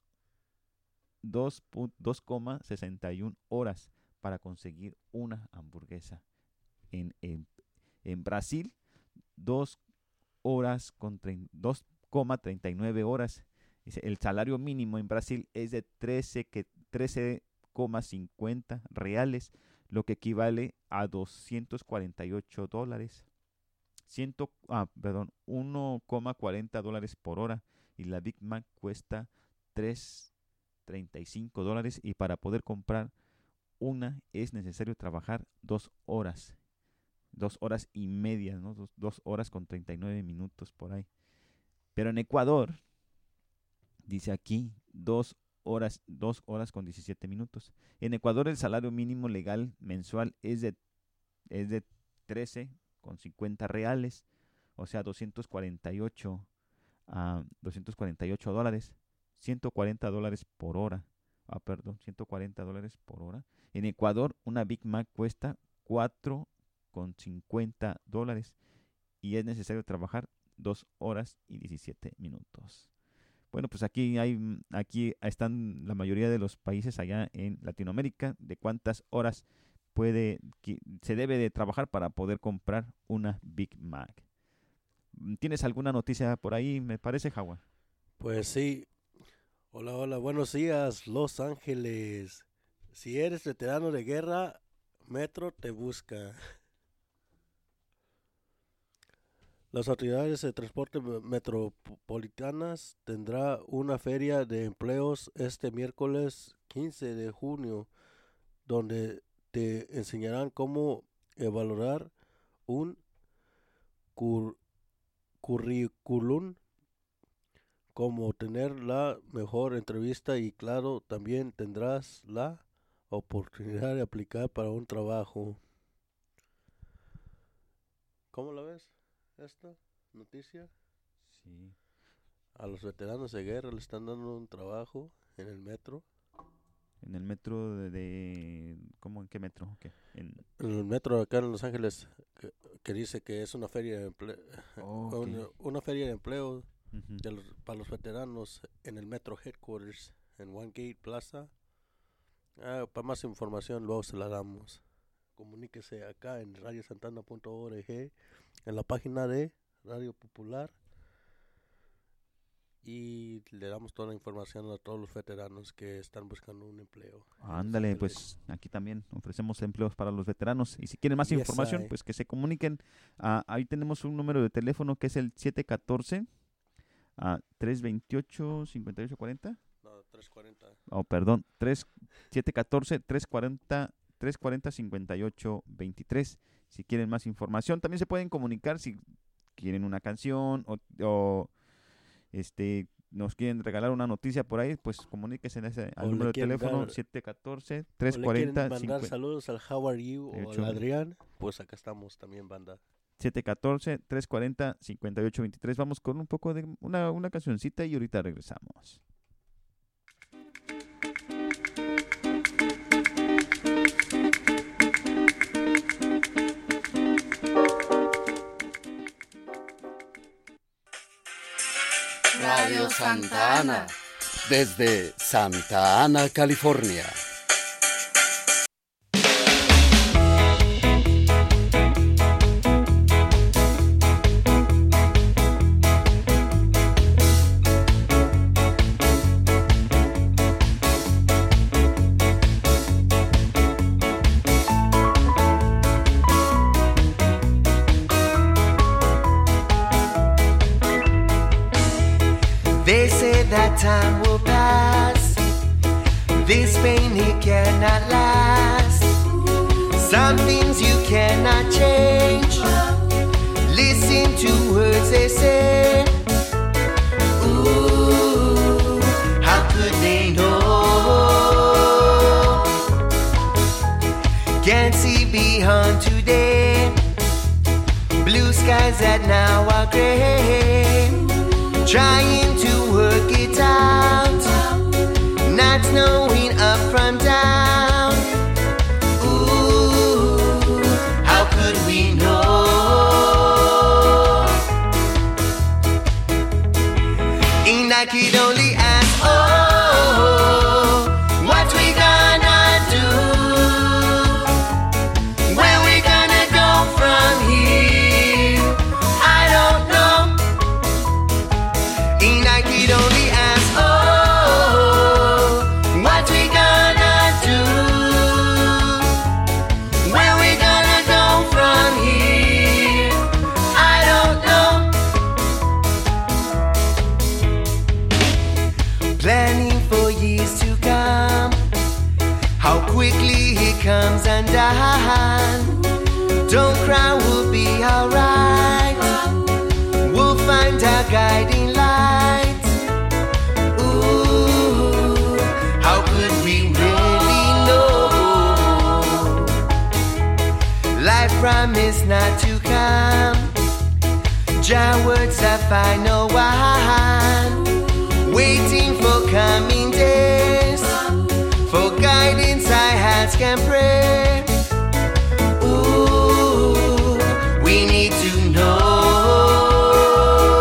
C: coma sesenta y una horas para conseguir una hamburguesa. En, en, en Brasil, dos horas con dos coma treinta y nueve horas. El salario mínimo en Brasil es de trece coma cincuenta reales, lo que equivale a doscientos cuarenta y ocho dólares. cien, ah, perdón, uno coma cuarenta dólares por hora, y la Big Mac cuesta tres coma treinta y cinco dólares, y para poder comprar una es necesario trabajar dos horas, dos horas y media, ¿no? dos, dos horas con treinta y nueve minutos por ahí. Pero en Ecuador, dice aquí, dos horas, dos horas con diecisiete minutos. En Ecuador el salario mínimo legal mensual es de, es de trece con cincuenta reales, o sea, doscientos cuarenta y ocho, uh, doscientos cuarenta y ocho dólares, ciento cuarenta dólares por hora. Ah, perdón, ciento cuarenta dólares por hora. En Ecuador una Big Mac cuesta cuatro con cincuenta dólares y es necesario trabajar dos horas y diecisiete minutos. Bueno, pues aquí hay, aquí están la mayoría de los países allá en Latinoamérica de cuántas horas puede, se debe de trabajar para poder comprar una Big Mac. ¿Tienes alguna noticia por ahí, me parece, Jaguar?
B: Pues sí. Hola, hola, buenos días, Los Ángeles. Si eres veterano de guerra, Metro te busca. Las autoridades de transporte metropolitanas tendrá una feria de empleos este miércoles quince de junio, donde te enseñarán cómo evaluar un cur currículum, cómo tener la mejor entrevista y claro, también tendrás la oportunidad de aplicar para un trabajo. ¿Cómo la ves esta noticia?
C: Sí.
B: A los veteranos de guerra le están dando un trabajo en el metro.
C: En el metro de, de ¿cómo? ¿En qué metro? Okay. En...
B: en el metro acá en Los Ángeles, que, que dice que es una feria de empleo,
C: oh, okay.
B: una, una feria de empleo
C: uh-huh.
B: de los, para los veteranos en el Metro Headquarters en One Gate Plaza. Ah, para más información luego se la damos. Comuníquese acá en radio santana punto org, en la página de Radio Popular, y le damos toda la información a todos los veteranos que están buscando un empleo.
C: Ándale, pues aquí también ofrecemos empleos para los veteranos, y si quieren más yes, información, I. pues que se comuniquen. Uh, ahí tenemos un número de teléfono que es el siete uno cuatro, uh, tres dos ocho, cinco ocho cuatro cero.
B: No, tres cuarenta.
C: Oh, perdón, siete uno cuatro, tres cuatro cero, tres cuatro cero, cinco ocho dos tres. Si quieren más información, también se pueden comunicar si quieren una canción o, o este nos quieren regalar una noticia por ahí, pues comuníquense en ese al número de teléfono dar, siete uno cuatro, tres cuatro cero.
B: O le quieren mandar cinco, saludos al How Are You o al Adrián, pues acá estamos también, banda.
C: siete uno cuatro, tres cuatro cero, cinco ocho dos tres. Vamos con un poco de una, una cancioncita y ahorita regresamos.
A: Radio Santa Ana, desde Santa Ana, California.
N: They say that time will pass, this pain it cannot last. Some things you cannot change, listen to words they say. Ooh, how could they know? Can't see beyond today, blue skies that now are gray. Trying to work it out, not knowing up from down. Ooh, how could we know? And I could only ask, oh, what we gonna do? Where we gonna go from here? I don't know. And I could only ask, oh, what we gonna do? Where we gonna go from here? I don't know. Planning for years to come, how quickly it comes undone. Don't cry, we'll be alright. We'll find our guiding light. Ooh, how could we really know? Life promised not to come. Jah words are final one. Waiting for coming days, for guidance our hearts can pray. Ooh, we need to know.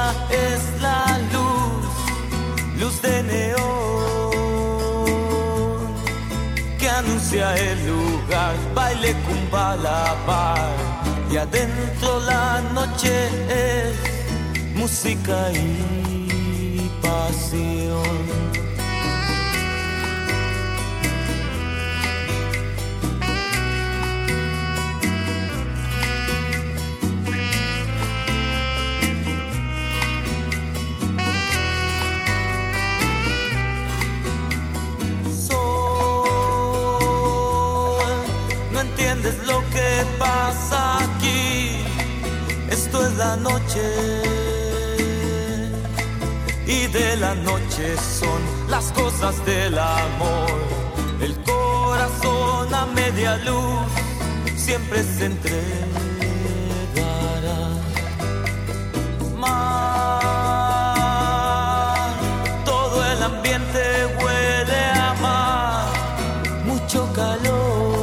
O: luna es la luz, luz de neón, que anuncia el lugar, baile Kumbalabar, y adentro la noche es música y pasión. ¿Entiendes lo que pasa aquí? Esto es la noche, y de la noche son las cosas del amor. El corazón a media luz siempre se entregará. Mar, todo el ambiente huele a mar, mucho calor.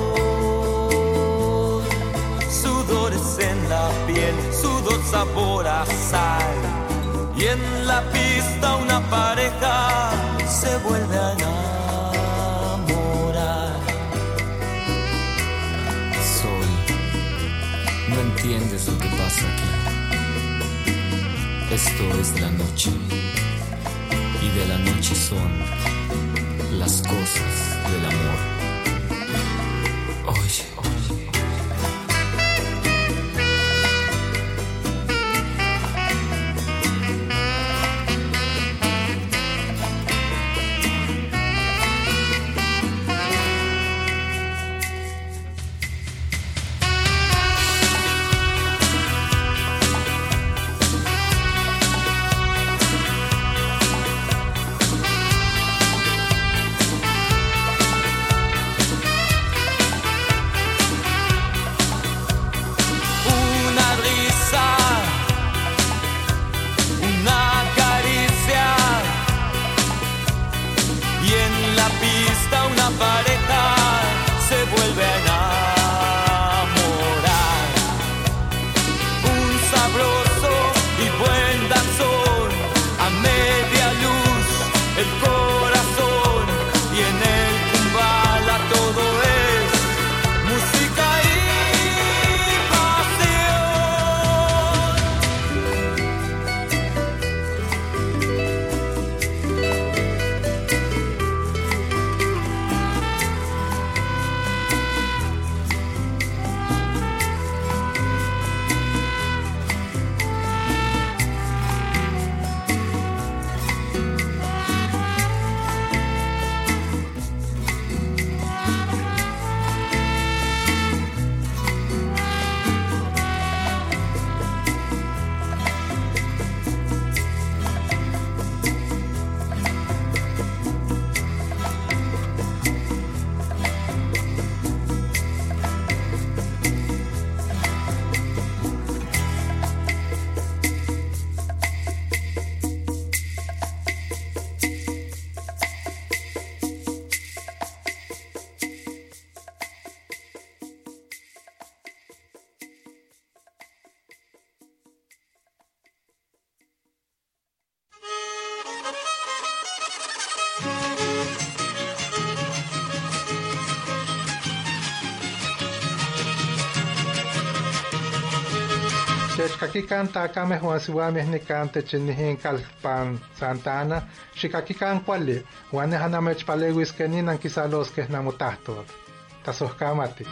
O: Sudor, sabor a sal, y en la pista una pareja se vuelve a enamorar.
P: Sol, no entiendes lo que pasa aquí. Esto es la noche, y de la noche son las cosas del amor. Oye,
L: Chechkakikan takame Juan Siwameh nikante chinihin kalpan Santana, xikakikan kuali, Juan hanamech palewis keninan kisalos que namutahtot. Tasohkamati.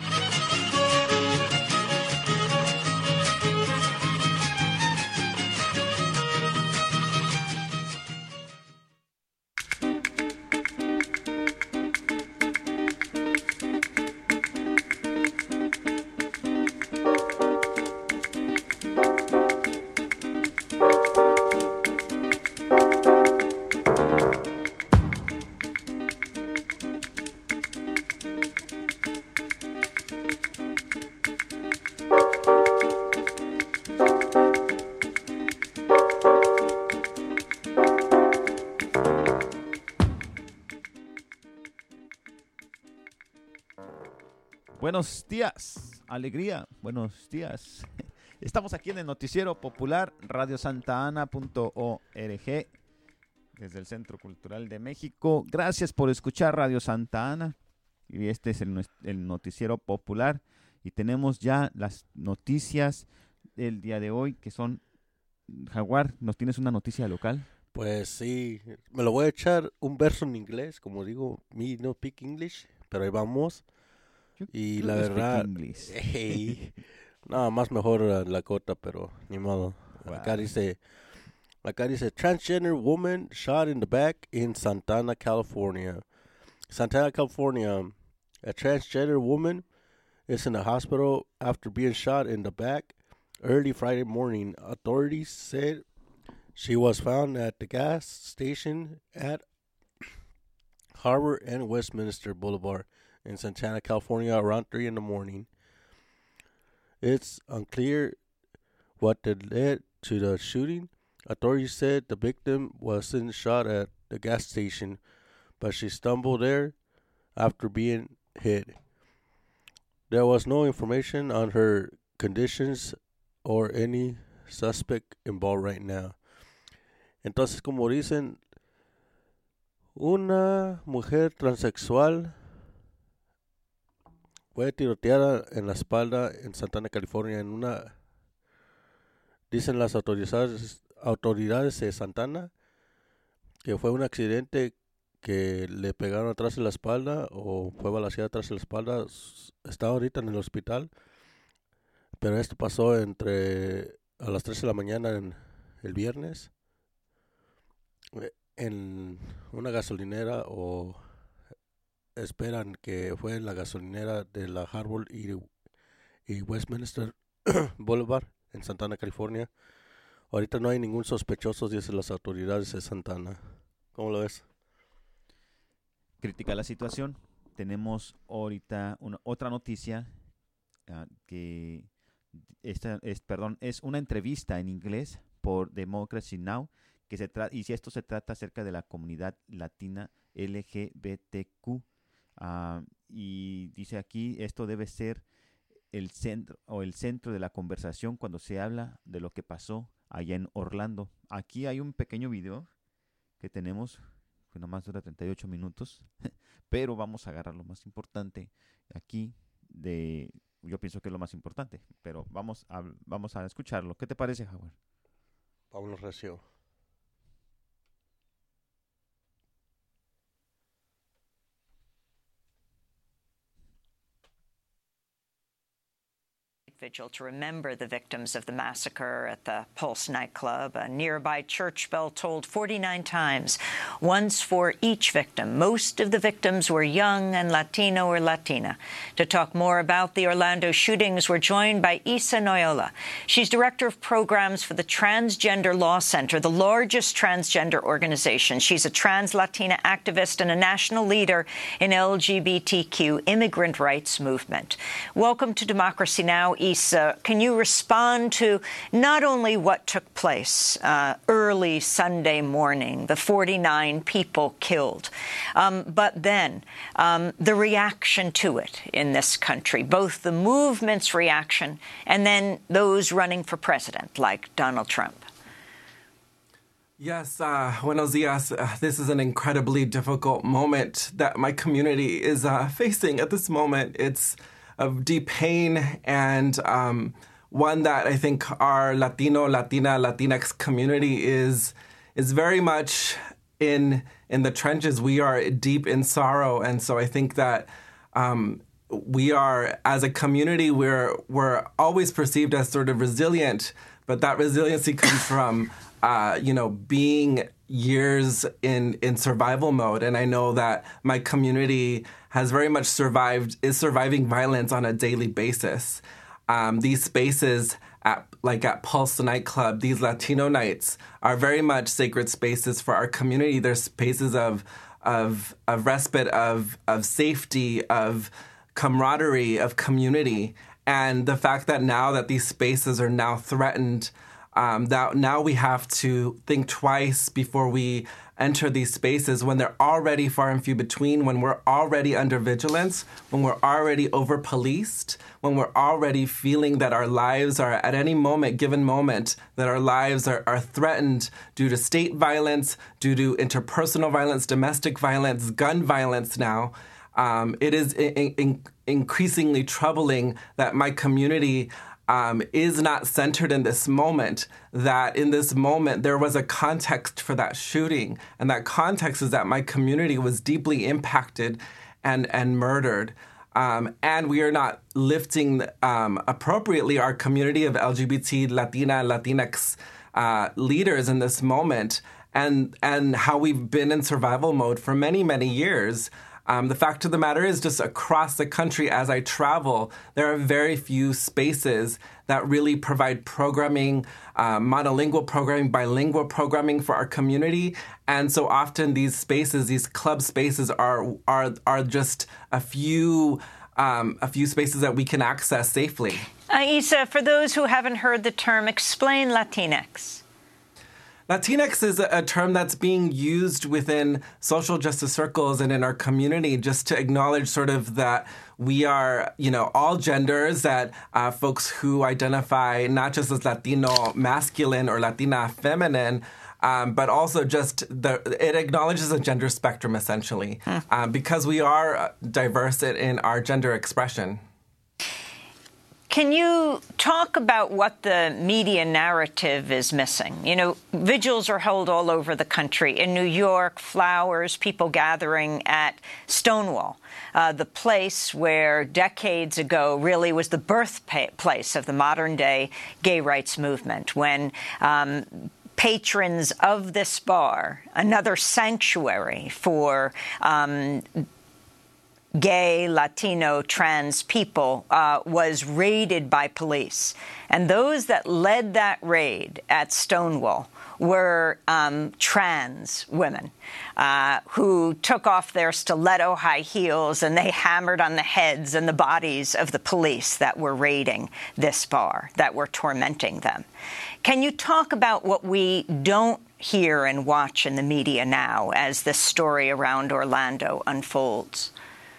C: Buenos días, alegría, buenos días. Estamos aquí en el Noticiero Popular, radio santa ana punto org, desde el Centro Cultural de México. Gracias por escuchar Radio Santa Ana. Y este es el, el Noticiero Popular. Y tenemos ya las noticias del día de hoy, que son... Jaguar, ¿nos tienes una noticia local?
B: Pues sí, me lo voy a echar un verso en inglés, como digo, me no speak English, pero ahí vamos.
C: Yo,
B: y
C: yo
B: la
C: no
B: verdad,
C: hey,
B: nada más mejor uh, la cota, pero ni modo.
C: Wow.
B: Acá dice, acá dice, transgender woman shot in the back in Santana, California. Santana, California, a transgender woman is in the hospital after being shot in the back early Friday morning. Authorities said she was found at the gas station at Harbor and Westminster Boulevard in Santana, California around three in the morning. It's unclear what led to the shooting. Authorities said the victim wasn't shot at the gas station, but she stumbled there after being hit. There was no information on her conditions or any suspect involved right now. Entonces, como dicen, una mujer transexual fue tiroteada en la espalda en Santana, California, en una, dicen las autoridades, autoridades de Santana, que fue un accidente que le pegaron atrás de la espalda o fue balaceada atrás de la espalda. Está ahorita en el hospital. Pero esto pasó entre a las tres de la mañana en el viernes en una gasolinera, o esperan que fue en la gasolinera de la Harbor y, y Westminster Boulevard en Santana, California. Ahorita no hay ningún sospechoso, dicen las autoridades de Santana. ¿Cómo lo ves?
C: Crítica la situación. Tenemos ahorita una, otra noticia uh, que... Esta es, perdón, es una entrevista en inglés por Democracy Now! Que se tra- y si esto se trata acerca de la comunidad latina L G B T Q. Uh, y dice aquí, esto debe ser el centro o el centro de la conversación cuando se habla de lo que pasó allá en Orlando. Aquí hay un pequeño video que tenemos, que nomás dura treinta y ocho minutos, pero vamos a agarrar lo más importante aquí de... Yo pienso que es lo más importante, pero vamos a, vamos a escucharlo. ¿Qué te parece, Jaguar?
B: Vámonos, recio.
Q: Vigil to remember the victims of the massacre at the Pulse nightclub. A nearby church bell tolled forty-nine times, once for each victim. Most of the victims were young and Latino or Latina. To talk more about the Orlando shootings, we're joined by Isa Noyola. She's director of programs for the Transgender Law Center, the largest transgender organization. She's a trans Latina activist and a national leader in L G B T Q immigrant rights movement. Welcome to Democracy Now!, Isa. Can you respond to not only what took place uh, early Sunday morning, the forty-nine people killed, um, but then um, the reaction to it in this country, both the movement's reaction and then those running for president, like Donald Trump?
R: Yes, uh, buenos dias. Uh, this is an incredibly difficult moment that my community is uh, facing at this moment. It's of deep pain, and um, one that I think our Latino, Latina, Latinx community is is very much in in the trenches. We are deep in sorrow, and so I think that um, we are, as a community, we're we're always perceived as sort of resilient, but that resiliency comes from uh, you know being years in in survival mode, and I know that my community has very much survived, is surviving violence on a daily basis. Um, these spaces, at, like at Pulse nightclub, these Latino nights, are very much sacred spaces for our community. They're spaces of of of respite, of of safety, of camaraderie, of community. And the fact that now that these spaces are now threatened Um, that now we have to think twice before we enter these spaces when they're already far and few between, when we're already under vigilance, when we're already over-policed, when we're already feeling that our lives are, at any moment, given moment, that our lives are, are threatened due to state violence, due to interpersonal violence, domestic violence, gun violence now. Um, it is in, in, increasingly troubling that my community Um, is not centered in this moment, that in this moment there was a context for that shooting. And that context is that my community was deeply impacted and, and murdered. Um, and we are not lifting um, appropriately our community of L G B T, Latina, Latinx uh, leaders in this moment, and, and how we've been in survival mode for many, many years. Um, the fact of the matter is, just across the country as I travel, there are very few spaces that really provide programming, uh, monolingual programming, bilingual programming for our community. And so often these spaces, these club spaces are are are just a few um, a few spaces that we can access safely.
Q: Uh, Isa, for those who haven't heard the term, explain Latinx.
R: Latinx is a term that's being used within social justice circles and in our community just to acknowledge sort of that we are, you know, all genders, that uh, folks who identify not just as Latino masculine or Latina feminine, um, but also just the, it acknowledges a gender spectrum essentially, hmm. um, because we are diverse in our gender expression.
Q: Can you talk about what the media narrative is missing? You know, vigils are held all over the country. In New York, flowers, people gathering at Stonewall, uh, the place where decades ago really was the birthplace of the modern-day gay rights movement, when um, patrons of this bar, another sanctuary for um gay, Latino, trans people, uh, was raided by police. And those that led that raid at Stonewall were um, trans women uh, who took off their stiletto high heels and they hammered on the heads and the bodies of the police that were raiding this bar, that were tormenting them. Can you talk about what we don't hear and watch in the media now as this story around Orlando unfolds?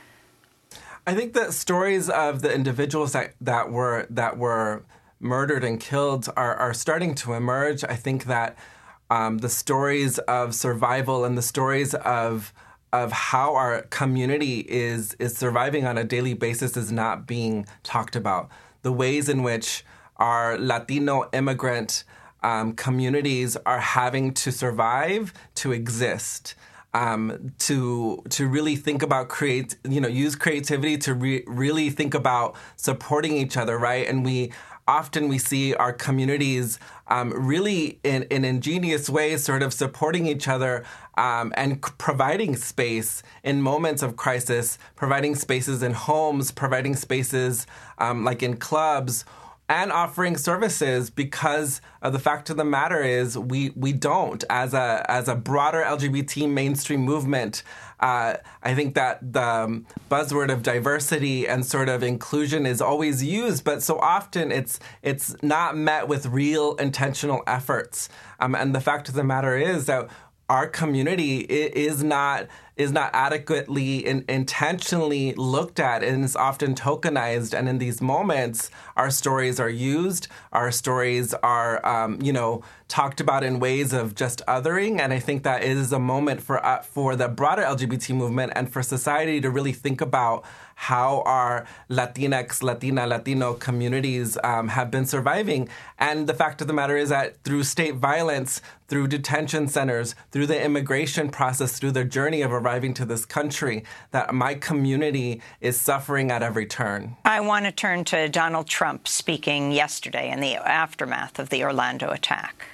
R: I think that stories of the individuals that, that were that were murdered and killed are, are starting to emerge. I think that um, the stories of survival and the stories of of how our community is is surviving on a daily basis is not being talked about. The ways in which our Latino immigrant um, communities are having to survive, to exist. Um, to to really think about create, you know, use creativity to re- really think about supporting each other, right? And we often we see our communities um, really in, in ingenious ways sort of supporting each other um, and c- providing space in moments of crisis, providing spaces in homes, providing spaces um, like in clubs, and offering services, because uh, the fact of the matter is we we don't, as a as a broader L G B T mainstream movement. Uh, I think that the um, buzzword of diversity and sort of inclusion is always used, but so often it's it's not met with real intentional efforts. Um, and the fact of the matter is that our community is not is not adequately in, intentionally looked at, and is often tokenized. And in these moments, our stories are used, our stories are, um, you know, talked about in ways of just othering. And I think that it is a moment for uh, for the broader L G B T movement and for society to really think about how our Latinx, Latina, Latino communities um, have been surviving. And the fact of the matter is that through state violence, through detention centers, through the immigration process, through the journey of arriving to this country, that my community is suffering at every turn.
Q: I want to turn to Donald Trump speaking yesterday in the aftermath of the Orlando attack.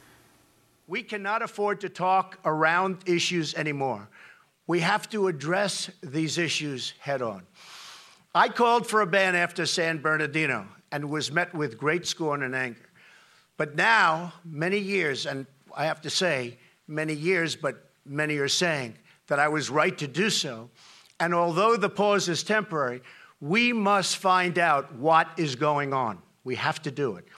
S: We cannot afford to talk around issues anymore. We have to address these issues head on. I called for a ban after San Bernardino and was met with great scorn and anger. But now, many years, and I have to say, many years, but many are saying that I was right to do so. And although the pause is temporary, we must find out what is going on. We have to do it.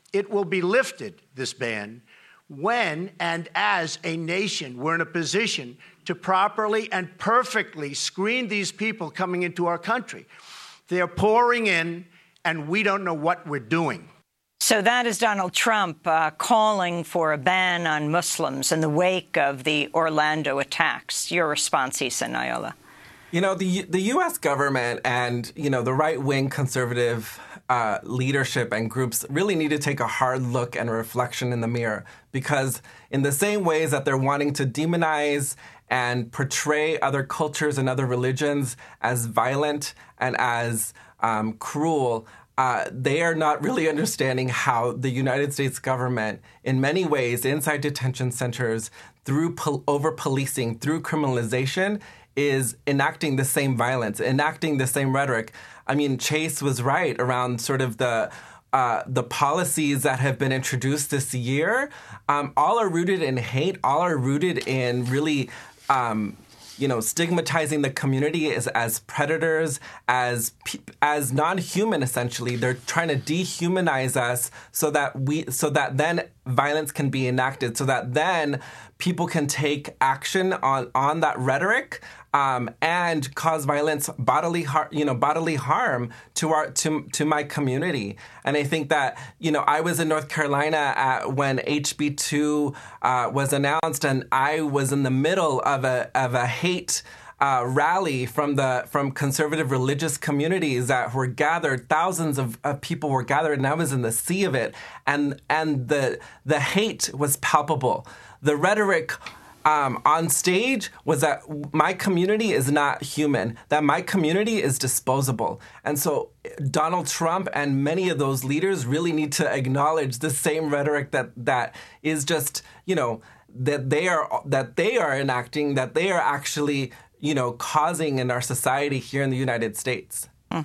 S: It will be lifted, this ban, when and as a nation we're in a position to properly and perfectly screen these people coming into our country. They're pouring in, and we don't know what we're doing.
Q: So that is Donald Trump uh, calling for a ban on Muslims in the wake of the Orlando attacks. Your response, Isa Nayola?
R: You know, the the U S government and, you know, the right-wing conservative uh, leadership and groups really need to take a hard look and reflection in the mirror, because in the same ways that they're wanting to demonize and portray other cultures and other religions as violent and as um, cruel, uh, they are not really understanding how the United States government, in many ways, inside detention centers, through pol- over-policing, through criminalization, is enacting the same violence, enacting the same rhetoric. I mean, Chase was right around sort of the uh, the policies that have been introduced this year. Um, all are rooted in hate. All are rooted in really, um, you know, stigmatizing the community as, as predators, as as non-human. Essentially, they're trying to dehumanize us so that we, so that then violence can be enacted, so that then people can take action on on that rhetoric. Um, and cause violence, bodily, har- you know, bodily harm to our to to my community. And I think that, you know, I was in North Carolina at, when H B two uh, was announced, and I was in the middle of a of a hate uh, rally from the from conservative religious communities that were gathered. Thousands of, of people were gathered, and I was in the sea of it. And and the the hate was palpable. The rhetoric Um, on stage was that my community is not human, that my community is disposable. And so Donald Trump and many of those leaders really need to acknowledge the same rhetoric that that is just, you know, that they are that they are enacting, that they are actually, you know, causing in our society here in the United States.
Q: Mm.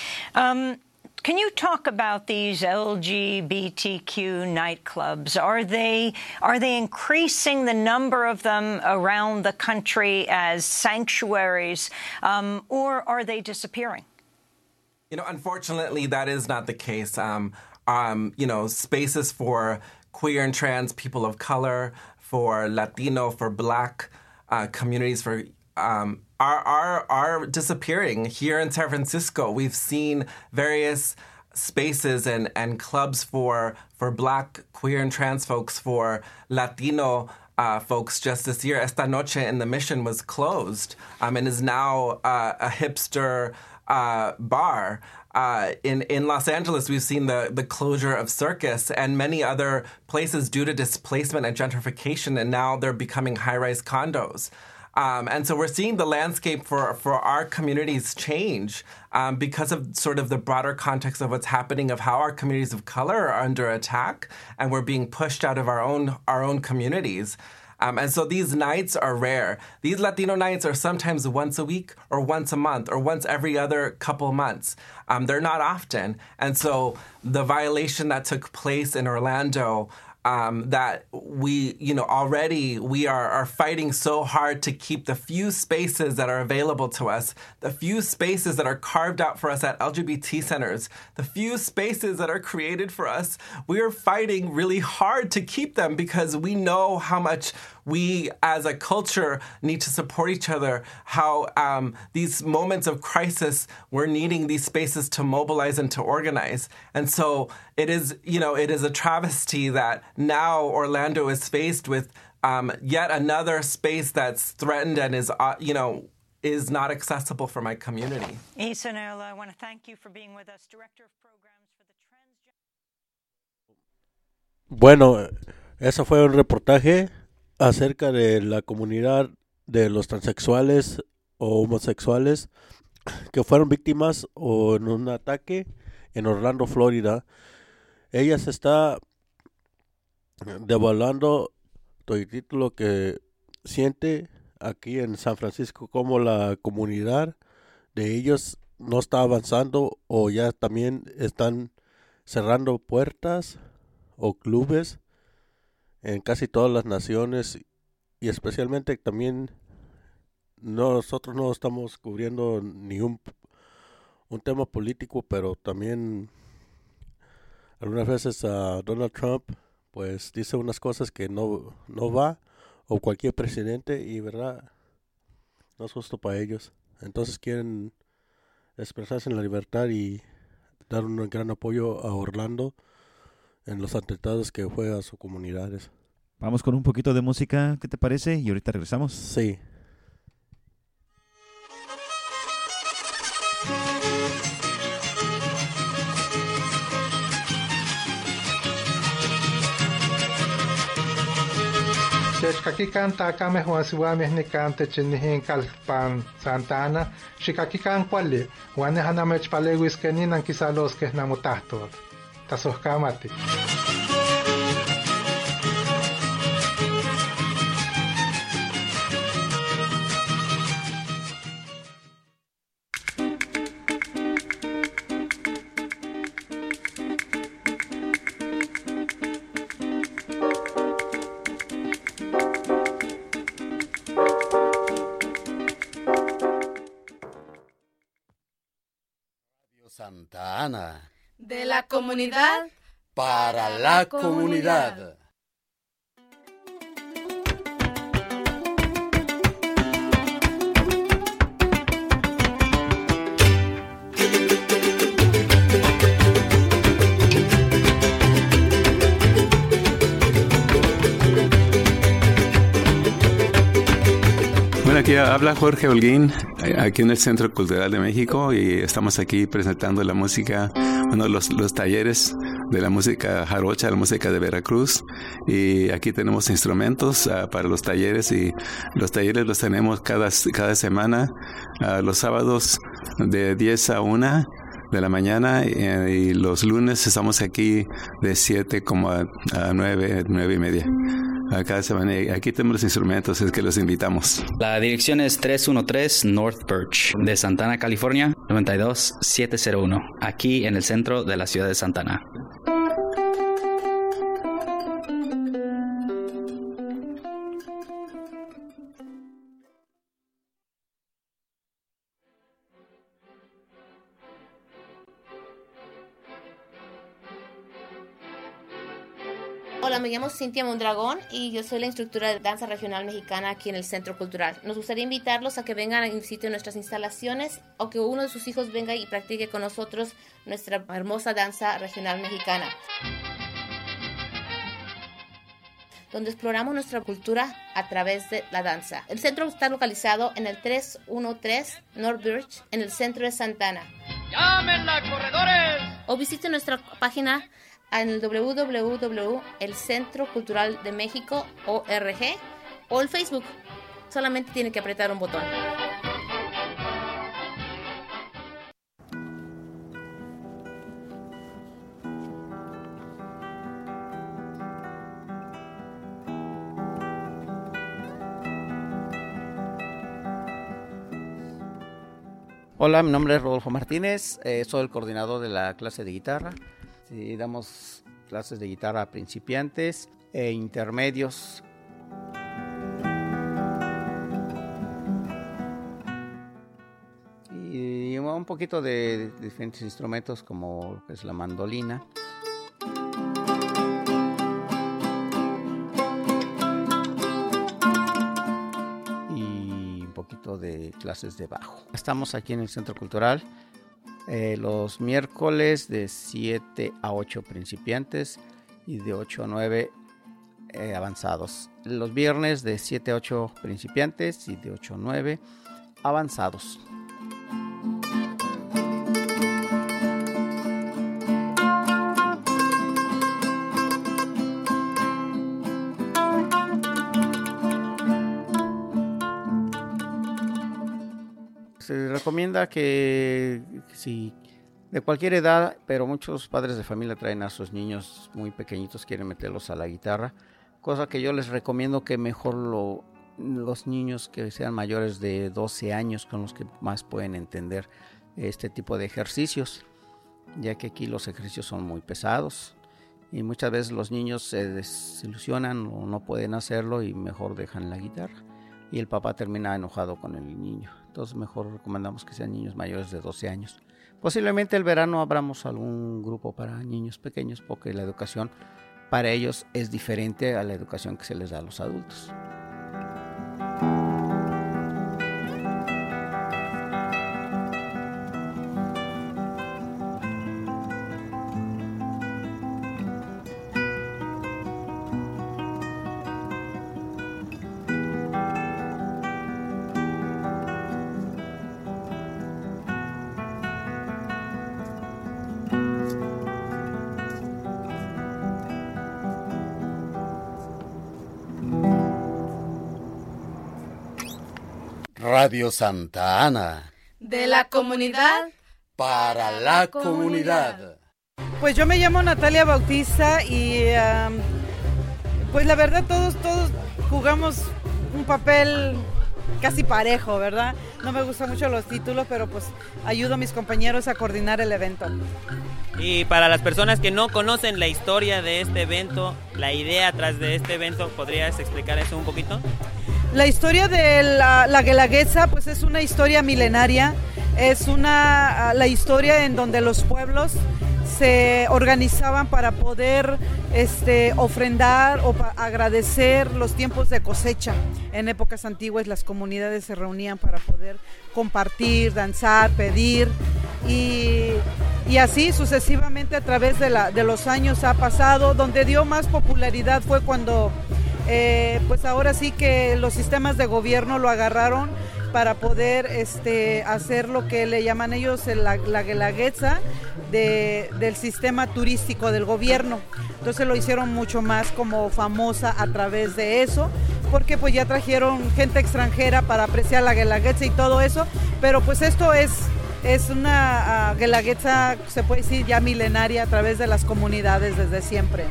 Q: Um, Can you talk about these L G B T Q nightclubs? Are they are they increasing the number of them around the country as sanctuaries, um, or are they disappearing?
R: You know, unfortunately, that is not the case. Um, um, you know, spaces for queer and trans people of color, for Latino, for Black uh, communities, for um, are are are disappearing. Here in San Francisco, we've seen various spaces and, and clubs for for Black, queer, and trans folks, for Latino uh, folks just this year. Esta Noche in the Mission was closed um, and is now uh, a hipster uh, bar. Uh, in, in Los Angeles, we've seen the, the closure of Circus and many other places due to displacement and gentrification, and now they're becoming high-rise condos. Um, and so we're seeing the landscape for, for our communities change um, because of sort of the broader context of what's happening, of how our communities of color are under attack, and we're being pushed out of our own our own communities. Um, and so these nights are rare. These Latino nights are sometimes once a week or once a month or once every other couple months. Um, they're not often. And so the violation that took place in Orlando, Um, that we, you know, already we are, are fighting so hard to keep the few spaces that are available to us, the few spaces that are carved out for us at L G B T centers, the few spaces that are created for us. We are fighting really hard to keep them because we know how much we as a culture need to support each other, how um, these moments of crisis, we're needing these spaces to mobilize and to organize. And so it is, you know, it is a travesty that now Orlando is faced with um, yet another space that's threatened and is, uh, you know, is not accessible for my community.
Q: Isa Nayola, I want to thank you for being with us, Director of Programs for the Transgender.
B: Bueno, ese fue un reportaje acerca de la comunidad de los transexuales o homosexuales que fueron víctimas o en un ataque en Orlando, Florida. Ella se está devaluando todo el título que siente aquí en San Francisco, como la comunidad de ellos no está avanzando o ya también están cerrando puertas o clubes en casi todas las naciones, y especialmente también nosotros no estamos cubriendo ni un, un tema político, pero también algunas veces uh, Donald Trump pues dice unas cosas que no, no va, o cualquier presidente, y verdad, no es justo para ellos. Entonces quieren expresarse en la libertad y dar un gran apoyo a Orlando en los atentados que fue a sus comunidades.
C: Vamos con un poquito de música, ¿qué te parece? Y ahorita regresamos.
B: Sí.
L: Xkakikan takame Juan Siwameh Nikante Chinihin Kalpan Santana, Xikakikan Kwali, Juan Hanamech Palewis Keninan Kisalos Kehnamutahtot. Tasohkamati.
A: Santa Ana.
T: De la comunidad
A: para la comunidad.
U: Bueno, aquí habla Jorge Holguín, aquí en el Centro Cultural de México, y estamos aquí presentando la música, bueno, los, los talleres de la música jarocha, la música de Veracruz, y aquí tenemos instrumentos uh, para los talleres, y los talleres los tenemos cada, cada semana, uh, los sábados de diez a una de la mañana, y, y los lunes estamos aquí de siete como a, a nueve, nueve y media. Cada semana. Aquí tenemos los instrumentos, es que los invitamos.
V: La dirección es trescientos trece North Birch, de Santana, California, noventa y dos mil setecientos uno, aquí en el centro de la ciudad de Santana.
T: Hola, me llamo Cintia Mondragón y yo soy la instructora de danza regional mexicana aquí en el Centro Cultural. Nos gustaría invitarlos a que vengan y visiten nuestras instalaciones o que uno de sus hijos venga y practique con nosotros nuestra hermosa danza regional mexicana, donde exploramos nuestra cultura a través de la danza. El centro está localizado en el trescientos trece North Birch, en el centro de Santana.
W: ¡Llámenla, corredores!
T: O visiten nuestra página en el w w w punto el centro cultural de méxico punto org o el Facebook. Solamente tiene que apretar un botón.
X: Hola, mi nombre es Rodolfo Martínez, eh, soy el coordinador de la clase de guitarra. Sí, damos clases de guitarra a principiantes e intermedios. Y un poquito de diferentes instrumentos como lo que es la mandolina. Y un poquito de clases de bajo. Estamos aquí en el Centro Cultural. Eh, los miércoles de siete a ocho principiantes y de ocho a nueve eh, avanzados. Los viernes de siete a ocho principiantes y de ocho a nueve avanzados. Se recomienda que si de cualquier edad, pero muchos padres de familia traen a sus niños muy pequeñitos, quieren meterlos a la guitarra, cosa que yo les recomiendo que mejor lo, los niños que sean mayores de doce años, con los que más pueden entender este tipo de ejercicios, ya que aquí los ejercicios son muy pesados y muchas veces los niños se desilusionan o no pueden hacerlo y mejor dejan la guitarra. Y el papá termina enojado con el niño. Entonces mejor recomendamos que sean niños mayores de doce años Posiblemente el verano abramos algún grupo para niños pequeños, porque la educación para ellos es diferente a la educación que se les da a los adultos.
A: Radio Santa Ana.
D: De la comunidad
A: para la comunidad.
D: Pues yo me llamo Natalia Bautista y um, pues la verdad todos, todos jugamos un papel casi parejo, ¿verdad? No me gustan mucho los títulos, pero pues ayudo a mis compañeros a coordinar el evento.
E: Y para las personas que no conocen la historia de este evento, la idea atrás de este evento, ¿podrías explicar eso un poquito?
D: La historia de la, la Guelaguetza pues es una historia milenaria, es una la historia en donde los pueblos se organizaban para poder este, ofrendar o para agradecer los tiempos de cosecha. En épocas antiguas las comunidades se reunían para poder compartir, danzar, pedir y, y así sucesivamente a través de, la, de los años ha pasado. Donde dio más popularidad fue cuando eh, pues ahora sí que los sistemas de gobierno lo agarraron para poder este, hacer lo que le llaman ellos la, la Guelaguetza de, del sistema turístico del gobierno. Entonces lo hicieron mucho más como famosa a través de eso, porque pues ya trajeron gente extranjera para apreciar la Guelaguetza y todo eso, pero pues esto es, es una uh, Guelaguetza, se puede decir ya milenaria a través de las comunidades desde siempre.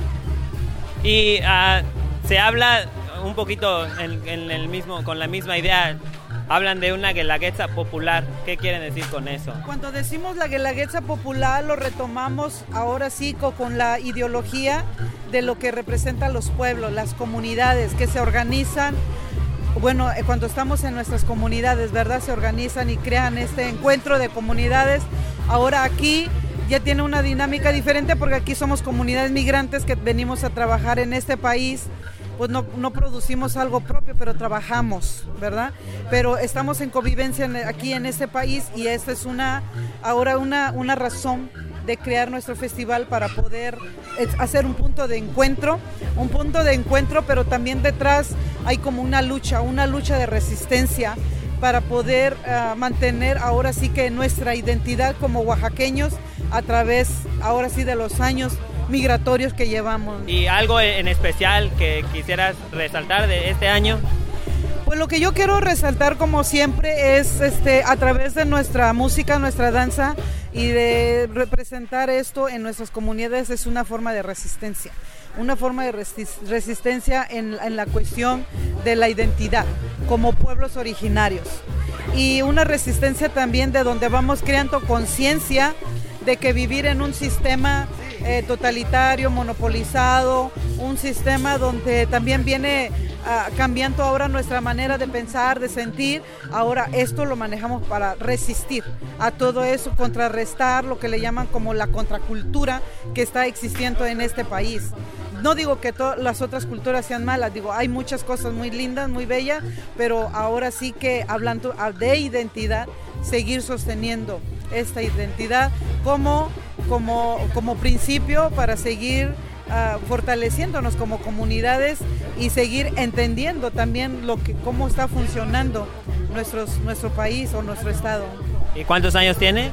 E: Y uh, se habla un poquito en, en el mismo, con la misma idea. Hablan de una Guelaguetza popular. ¿Qué quieren decir con eso?
D: Cuando decimos la Guelaguetza popular lo retomamos ahora sí con la ideología de lo que representan los pueblos, las comunidades que se organizan. Bueno, cuando estamos en nuestras comunidades, ¿verdad? Se organizan y crean este encuentro de comunidades. Ahora aquí ya tiene una dinámica diferente porque aquí somos comunidades migrantes que venimos a trabajar en este país. Pues no, no producimos algo propio, pero trabajamos, ¿verdad? Pero estamos en convivencia en, aquí en este país y esta es una, ahora una, una razón de crear nuestro festival para poder hacer un punto de encuentro, un punto de encuentro, pero también detrás hay como una lucha, una lucha de resistencia para poder uh, mantener ahora sí que nuestra identidad como oaxaqueños a través, ahora sí, de los años migratorios que llevamos.
E: ¿Y algo en especial que quisieras resaltar de este año?
D: Pues lo que yo quiero resaltar como siempre es este, a través de nuestra música, nuestra danza y de representar esto en nuestras comunidades es una forma de resistencia, una forma de resist- resistencia en, en la cuestión de la identidad como pueblos originarios y una resistencia también de donde vamos creando conciencia de que vivir en un sistema eh, totalitario, monopolizado, un sistema donde también viene uh, cambiando ahora nuestra manera de pensar, de sentir, ahora esto lo manejamos para resistir a todo eso, contrarrestar lo que le llaman como la contracultura que está existiendo en este país. No digo que todas las otras culturas sean malas, digo, hay muchas cosas muy lindas, muy bellas, pero ahora sí que hablando de identidad, seguir sosteniendo esta identidad como, como, como principio para seguir uh, fortaleciéndonos como comunidades y seguir entendiendo también lo que, cómo está funcionando nuestros, nuestro país o nuestro estado.
E: ¿Y cuántos años tiene?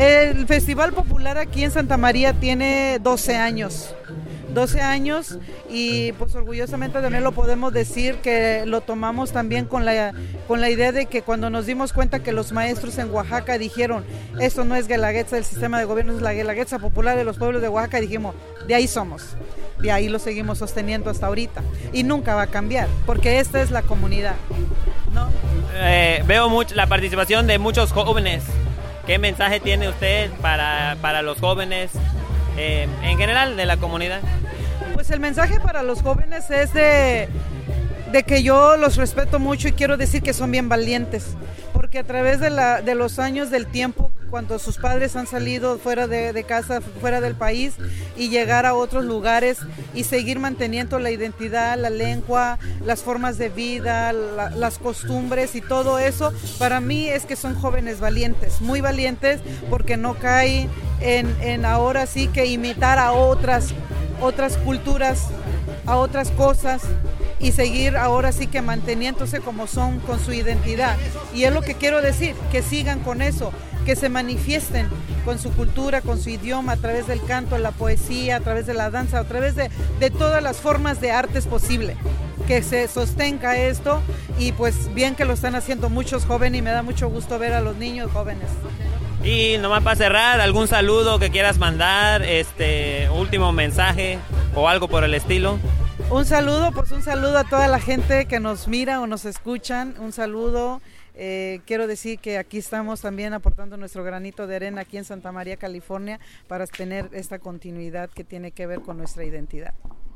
D: El Festival Popular aquí en Santa María tiene doce años. doce años y pues orgullosamente también lo podemos decir que lo tomamos también con la, con la idea de que cuando nos dimos cuenta que los maestros en Oaxaca dijeron esto no es Guelaguetza del sistema de gobierno, es la Guelaguetza popular de los pueblos de Oaxaca, dijimos de ahí somos, de ahí lo seguimos sosteniendo hasta ahorita y nunca va a cambiar porque esta es la comunidad, ¿no?
E: Eh, veo mucho la participación de muchos jóvenes. ¿Qué mensaje tiene usted para, para los jóvenes eh, en general de la comunidad?
D: Pues el mensaje para los jóvenes es de, de que yo los respeto mucho y quiero decir que son bien valientes, porque a través de, la, de los años del tiempo cuando sus padres han salido fuera de, de casa, fuera del país, y llegar a otros lugares y seguir manteniendo la identidad, la lengua, las formas de vida, la, las costumbres y todo eso. Para mí es que son jóvenes valientes, muy valientes, porque no caen en, en ahora sí que imitar a otras, otras culturas, a otras cosas, y seguir ahora sí que manteniéndose como son con su identidad. Y es lo que quiero decir, que sigan con eso, que se manifiesten con su cultura, con su idioma, a través del canto, la poesía, a través de la danza, a través de, de todas las formas de artes posible, que se sostenga esto. Y pues bien que lo están haciendo muchos jóvenes, y me da mucho gusto ver a los niños jóvenes.
E: Y nomás para cerrar, algún saludo que quieras mandar, este último mensaje o algo por el estilo.
D: Un saludo, pues un saludo a toda la gente que nos mira o nos escuchan, un saludo. Eh, quiero decir que aquí estamos también aportando nuestro granito de arena aquí en Santa María, California, para tener esta continuidad que tiene que ver con nuestra identidad.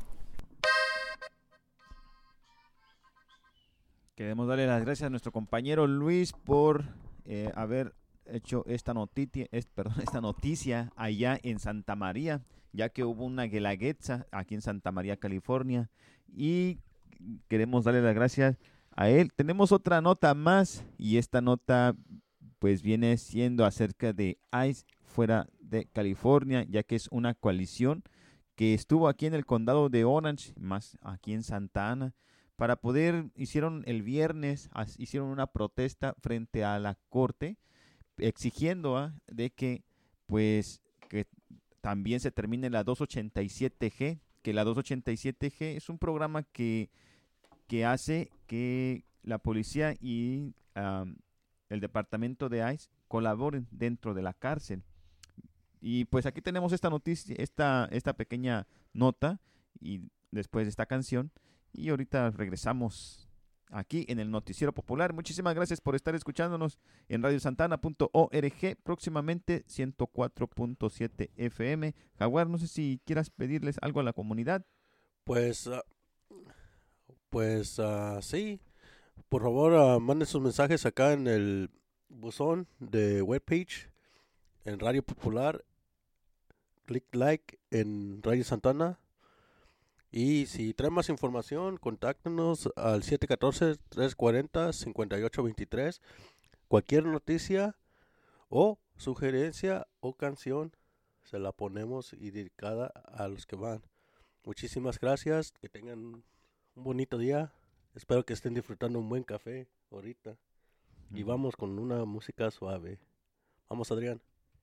C: Queremos darle las gracias a nuestro compañero Luis por eh, haber hecho esta noticia, es, perdón, esta noticia allá en Santa María, ya que hubo una guelaguetza aquí en Santa María, California, y queremos darle las gracias a él. Tenemos otra nota más, y esta nota pues viene siendo acerca de ICE fuera de California, ya que es una coalición que estuvo aquí en el condado de Orange, más aquí en Santa Ana, para poder, hicieron el viernes, hicieron una protesta frente a la corte, exigiendo ¿eh? de que pues que también se termine la doscientos ochenta y siete G, que la doscientos ochenta y siete G es un programa que, que hace que la policía y um, el departamento de ICE colaboren dentro de la cárcel. Y pues aquí tenemos esta noticia, esta, esta pequeña nota, y después esta canción, y ahorita regresamos aquí en el Noticiero Popular. Muchísimas gracias por estar escuchándonos en radio santana punto org, próximamente ciento cuatro punto siete F M. Jaguar, no sé si quieras pedirles algo a la comunidad.
B: Pues, uh, pues uh, sí, por favor uh, manden sus mensajes acá en el buzón de webpage en Radio Popular. Click like en Radio Santana. Y si traen más información, contáctenos al siete uno cuatro, tres cuatro cero, cinco ocho dos tres. Cualquier noticia o sugerencia o canción se la ponemos y dedicada a los que van. Muchísimas gracias, que tengan un bonito día. Espero que estén disfrutando un buen café ahorita. Mm. Y vamos con una música suave. Vamos, Adrián.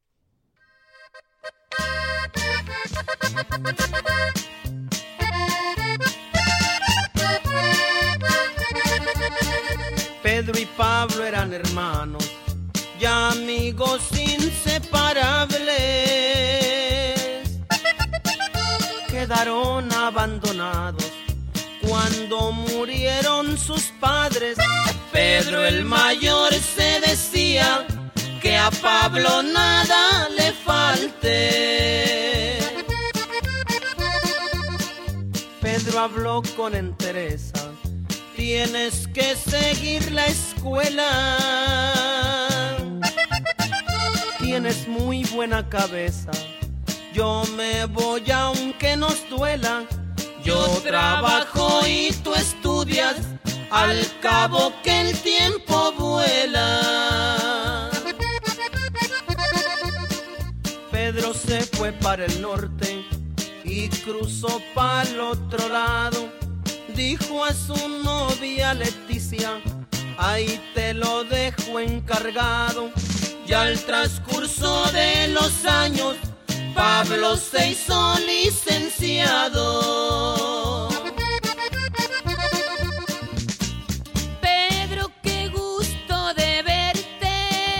F: Pedro y Pablo eran hermanos y amigos inseparables. Quedaron abandonados cuando murieron sus padres. Pedro el mayor se decía que a Pablo nada le falte. Pedro habló con entereza: tienes que seguir la escuela. Tienes muy buena cabeza. Yo me voy aunque nos duela. Yo trabajo y tú estudias. Al cabo que el tiempo vuela. Pedro se fue para el norte y cruzó para el otro lado. Dijo a su novia Leticia: ahí te lo dejo encargado. Y al transcurso de los años, Pablo se hizo licenciado.
K: Pedro, qué gusto de verte.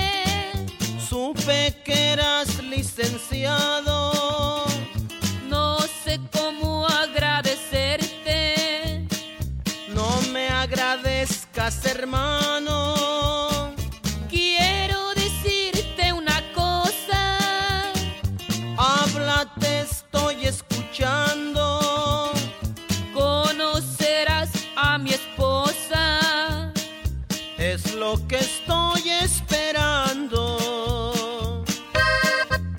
F: Supe que eras licenciado.
K: No sé cómo agradecerte.
F: No me agradezcas, hermano.
K: Quiero decirte una cosa.
F: Habla, te estoy escuchando.
K: Conocerás a mi esposa.
F: Es lo que estoy esperando.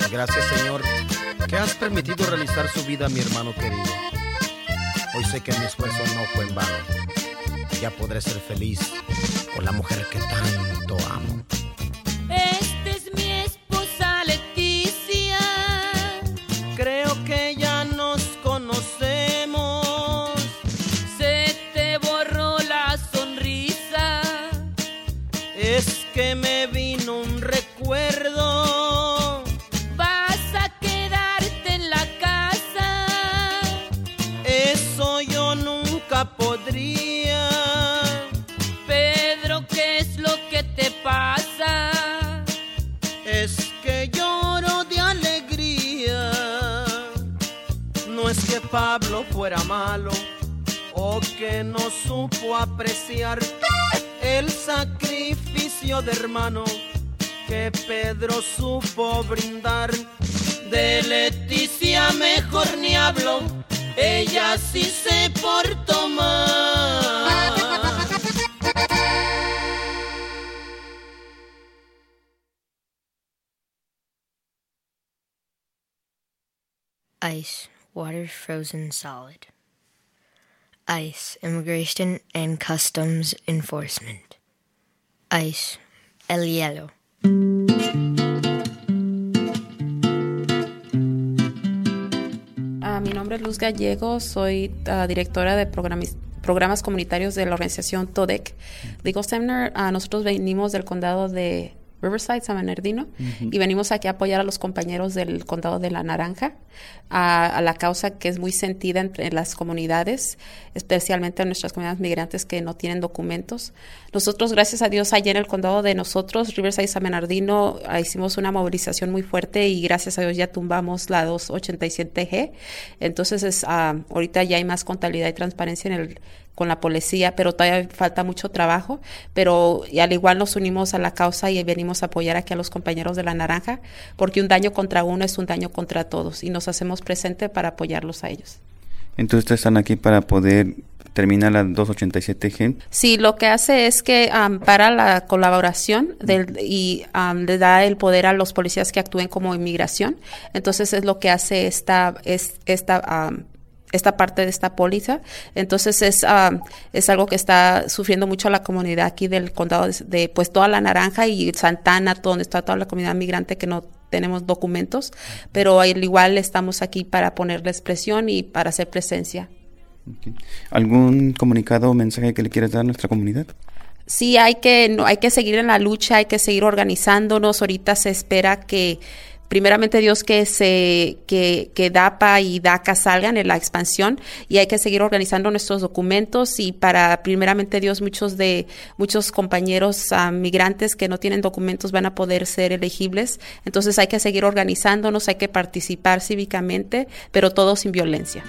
G: gracias, Señor, que has permitido realizar su vida a mi hermano querido. Hoy sé que mi esfuerzo no fue en vano. Ya podré ser feliz con la mujer que tanto amo.
F: Esta es mi esposa Leticia. Creo que ya nos conocemos. Se te borró la sonrisa. Es que me vino un recuerdo. Vas a quedarte en la casa. Eso yo nunca podría. Pedro, ¿qué es lo que te pasa? Es que lloro de alegría. No es que Pablo fuera malo o que no supo apreciar el sacrificio de hermano que Pedro supo brindar. De Leticia mejor ni hablo, ella sí se portó mal.
H: ICE, water frozen solid. ICE, Immigration and Customs Enforcement. ICE, el hielo.
I: Uh, mi nombre es Luz Gallego, soy uh, directora de programas, programas comunitarios de la organización TODEC Legal Center. Uh, nosotros venimos del condado de Riverside, San Bernardino, uh-huh. y venimos aquí a apoyar a los compañeros del condado de La Naranja a, a la causa que es muy sentida entre las comunidades, especialmente en nuestras comunidades migrantes que no tienen documentos. Nosotros, gracias a Dios, allá en el condado de nosotros, Riverside, San Bernardino, hicimos una movilización muy fuerte y gracias a Dios ya tumbamos la doscientos ochenta y siete G. Entonces, es, uh, ahorita ya hay más contabilidad y transparencia en el con la policía, pero todavía falta mucho trabajo, pero y al igual nos unimos a la causa y venimos a apoyar aquí a los compañeros de La Naranja, porque un daño contra uno es un daño contra todos y nos hacemos presente para apoyarlos a ellos.
C: Entonces ustedes están aquí para poder terminar la doscientos ochenta y siete G.
I: Sí, lo que hace es que um, para la colaboración del, y um, le da el poder a los policías que actúen como inmigración. Entonces es lo que hace esta, es, esta um, esta parte de esta póliza. Entonces es uh, es algo que está sufriendo mucho la comunidad aquí del condado de, de pues toda La Naranja y Santana, donde está toda la comunidad migrante que no tenemos documentos, pero al igual estamos aquí para ponerles presión y para hacer presencia.
C: Okay. ¿Algún comunicado o mensaje que le quieras dar a nuestra comunidad?
I: Sí, hay que no, hay que seguir en la lucha, hay que seguir organizándonos. Ahorita se espera que primeramente Dios que se que, que DAPA y DACA salgan en la expansión y hay que seguir organizando nuestros documentos y para primeramente Dios muchos de muchos compañeros uh, migrantes que no tienen documentos van a poder ser elegibles. Entonces hay que seguir organizándonos, hay que participar cívicamente, pero todo sin violencia.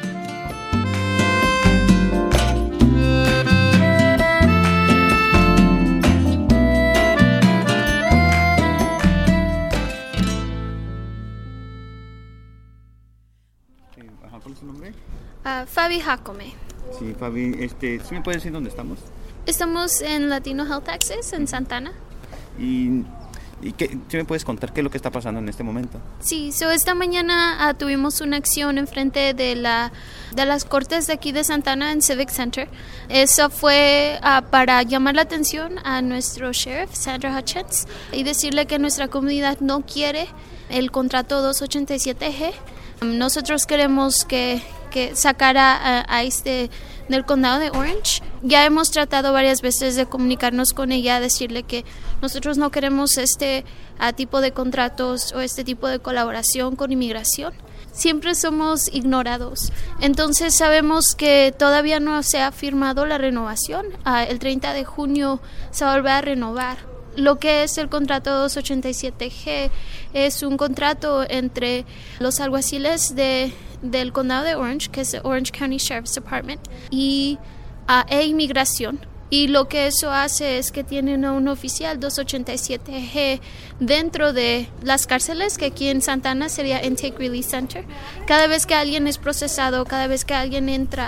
C: ¿Cuál es su nombre?
J: Uh, Fabi Jacome.
C: Sí, Fabi, este, ¿sí me puedes decir dónde estamos?
J: Estamos en Latino Health Access, en Santana.
C: ¿Y, y qué, ¿sí me puedes contar qué es lo que está pasando en este momento?
J: Sí, so esta mañana uh, tuvimos una acción enfrente de, la, de las cortes de aquí de Santana en Civic Center. Eso fue uh, para llamar la atención a nuestro sheriff, Sandra Hutchins, y decirle que nuestra comunidad no quiere el contrato doscientos ochenta y siete G. Nosotros queremos que, que sacara a, a este del condado de Orange. Ya hemos tratado varias veces de comunicarnos con ella, decirle que nosotros no queremos este a, tipo de contratos o este tipo de colaboración con inmigración. Siempre somos ignorados. Entonces sabemos que todavía no se ha firmado la renovación. Uh, el treinta de junio se va a volver a renovar. Lo que es el contrato doscientos ochenta y siete G es un contrato entre los alguaciles de, del condado de Orange, que es el Orange County Sheriff's Department, y uh, e inmigración. Y lo que eso hace es que tienen a un oficial doscientos ochenta y siete G dentro de las cárceles, que aquí en Santana sería Intake Release Center. Cada vez que alguien es procesado, cada vez que alguien entra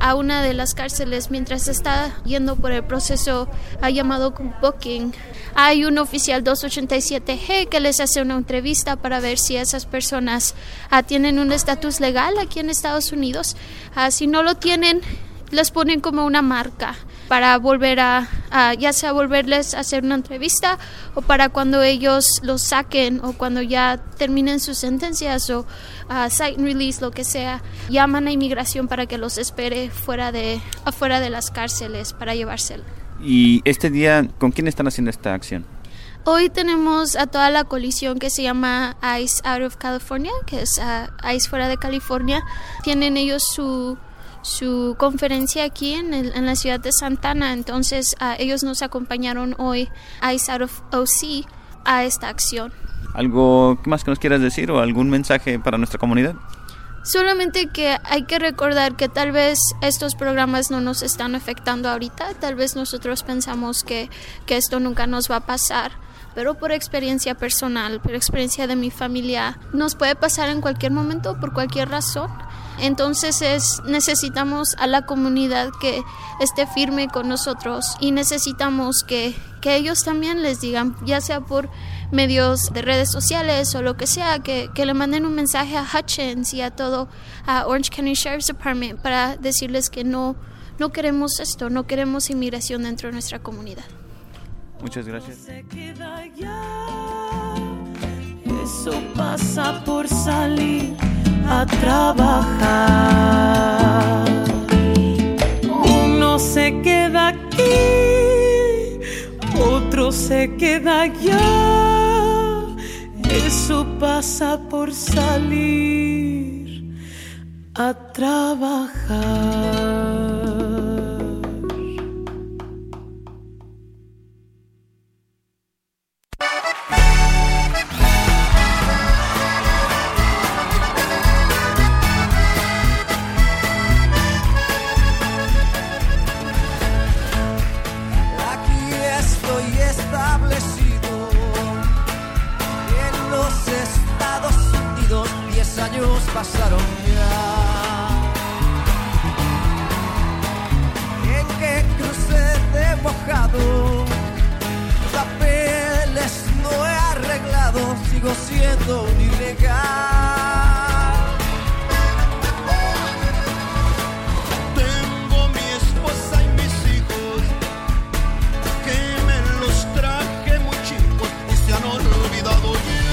J: a una de las cárceles mientras está yendo por el proceso uh, llamado booking. Hay un oficial doscientos ochenta y siete G que les hace una entrevista para ver si esas personas uh, tienen un estatus legal aquí en Estados Unidos. Uh, si no lo tienen, les ponen como una marca para volver a, a, ya sea volverles a hacer una entrevista o para cuando ellos los saquen o cuando ya terminen sus sentencias o uh, cite and release, lo que sea, llaman a inmigración para que los espere fuera de, afuera de las cárceles para llevárselo.
C: Y este día, ¿con quién están haciendo esta acción?
J: Hoy tenemos a toda la coalición que se llama ICE Out of California, que es uh, ICE fuera de California. Tienen ellos su su conferencia aquí en, el, en la ciudad de Santana, entonces uh, ellos nos acompañaron hoy ICE Out of O C a esta acción.
C: ¿Algo más que nos quieras decir o algún mensaje para nuestra comunidad?
J: Solamente que hay que recordar que tal vez estos programas no nos están afectando ahorita, tal vez nosotros pensamos que, que esto nunca nos va a pasar, pero por experiencia personal, por experiencia de mi familia, nos puede pasar en cualquier momento, por cualquier razón. Entonces es, necesitamos a la comunidad que esté firme con nosotros y necesitamos que, que ellos también les digan, ya sea por medios de redes sociales o lo que sea, que, que le manden un mensaje a Hutchins y a todo, a Orange County Sheriff's Department para decirles que no, no queremos esto, no queremos inmigración dentro de nuestra comunidad.
C: Muchas gracias.
K: Eso pasa por salir a trabajar. Uno se queda aquí, otro se queda allá. Eso pasa por salir a trabajar.
F: Pasaron ya, en que crucé de mojado, papeles no he arreglado, sigo siendo un ilegal. Tengo mi esposa y mis hijos, que me los traje muy chicos y se han olvidado ya.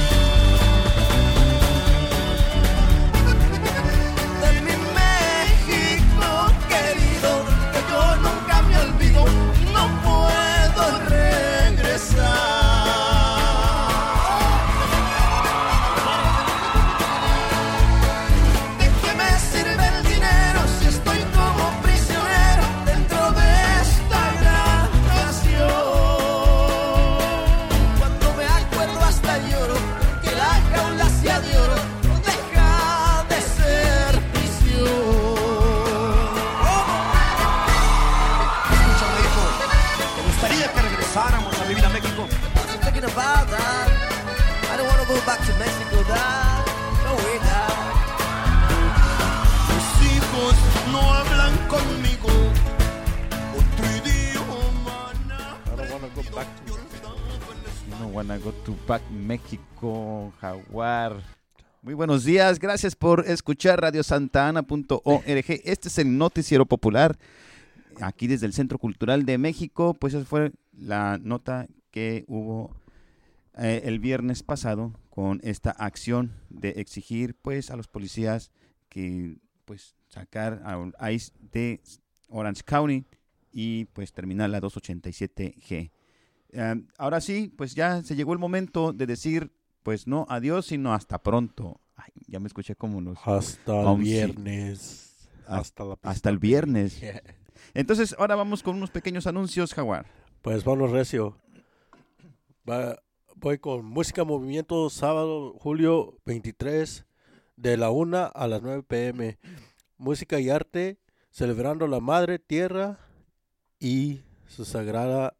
F: Mis hijos no hablan conmigo otro idioma.
C: I don't wanna go back to I don't wanna go to back México, Jaguar. Muy buenos días, gracias por escuchar radio santa ana punto org. Este es el noticiero popular aquí desde el Centro Cultural de México. Pues esa fue la nota que hubo eh, el viernes pasado con esta acción de exigir pues a los policías que pues sacar a ICE de Orange County y pues terminar la doscientos ochenta y siete G. Uh, ahora sí, pues ya se llegó el momento de decir pues no adiós, sino hasta pronto. Ay, ya me escuché como los...
B: Hasta el viernes.
C: Hasta, la hasta el viernes. Yeah. Entonces, ahora vamos con unos pequeños anuncios, Jaguar.
B: Pues vamos recio. Va, voy con Música Movimiento, sábado, julio veintitrés, de la una a las nueve pm. Música y arte, celebrando la Madre Tierra y su sagrada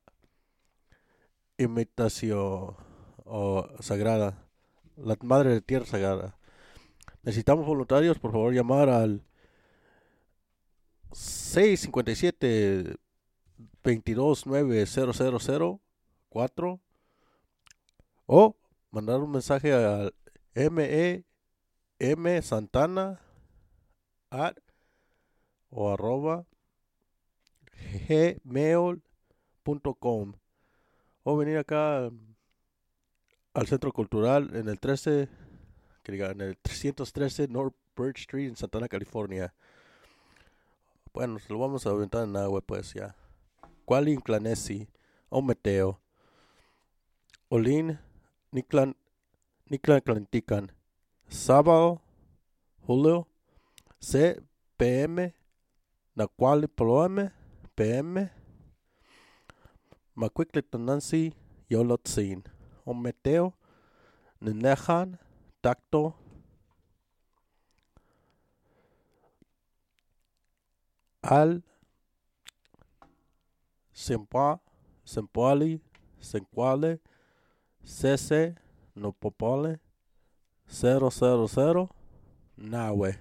B: imitación, o sagrada, la Madre de Tierra Sagrada. Necesitamos voluntarios, por favor llamar al seis cinco siete, dos dos nueve, cero cero cero cuatro o mandar un mensaje al me m santana at o arroba gmail punto com o venir acá al Centro Cultural en el trece, que diga, en el trescientos trece North Birch Street en Santana, California. Bueno, lo vamos a aventar en agua, pues ya. Quali Inclanesi, Ometeo, Olin, Niklan, Niklan Clantican, Sábado, Julio, C, P M, Naquali Ploeme, P M, Maquickletonansi, Yolotzin, Ometeo, Nenejan, Tacto, Al, Sempa, Sempoali, Senquale, Cese, Nopopole, cero cero cero, Nahue.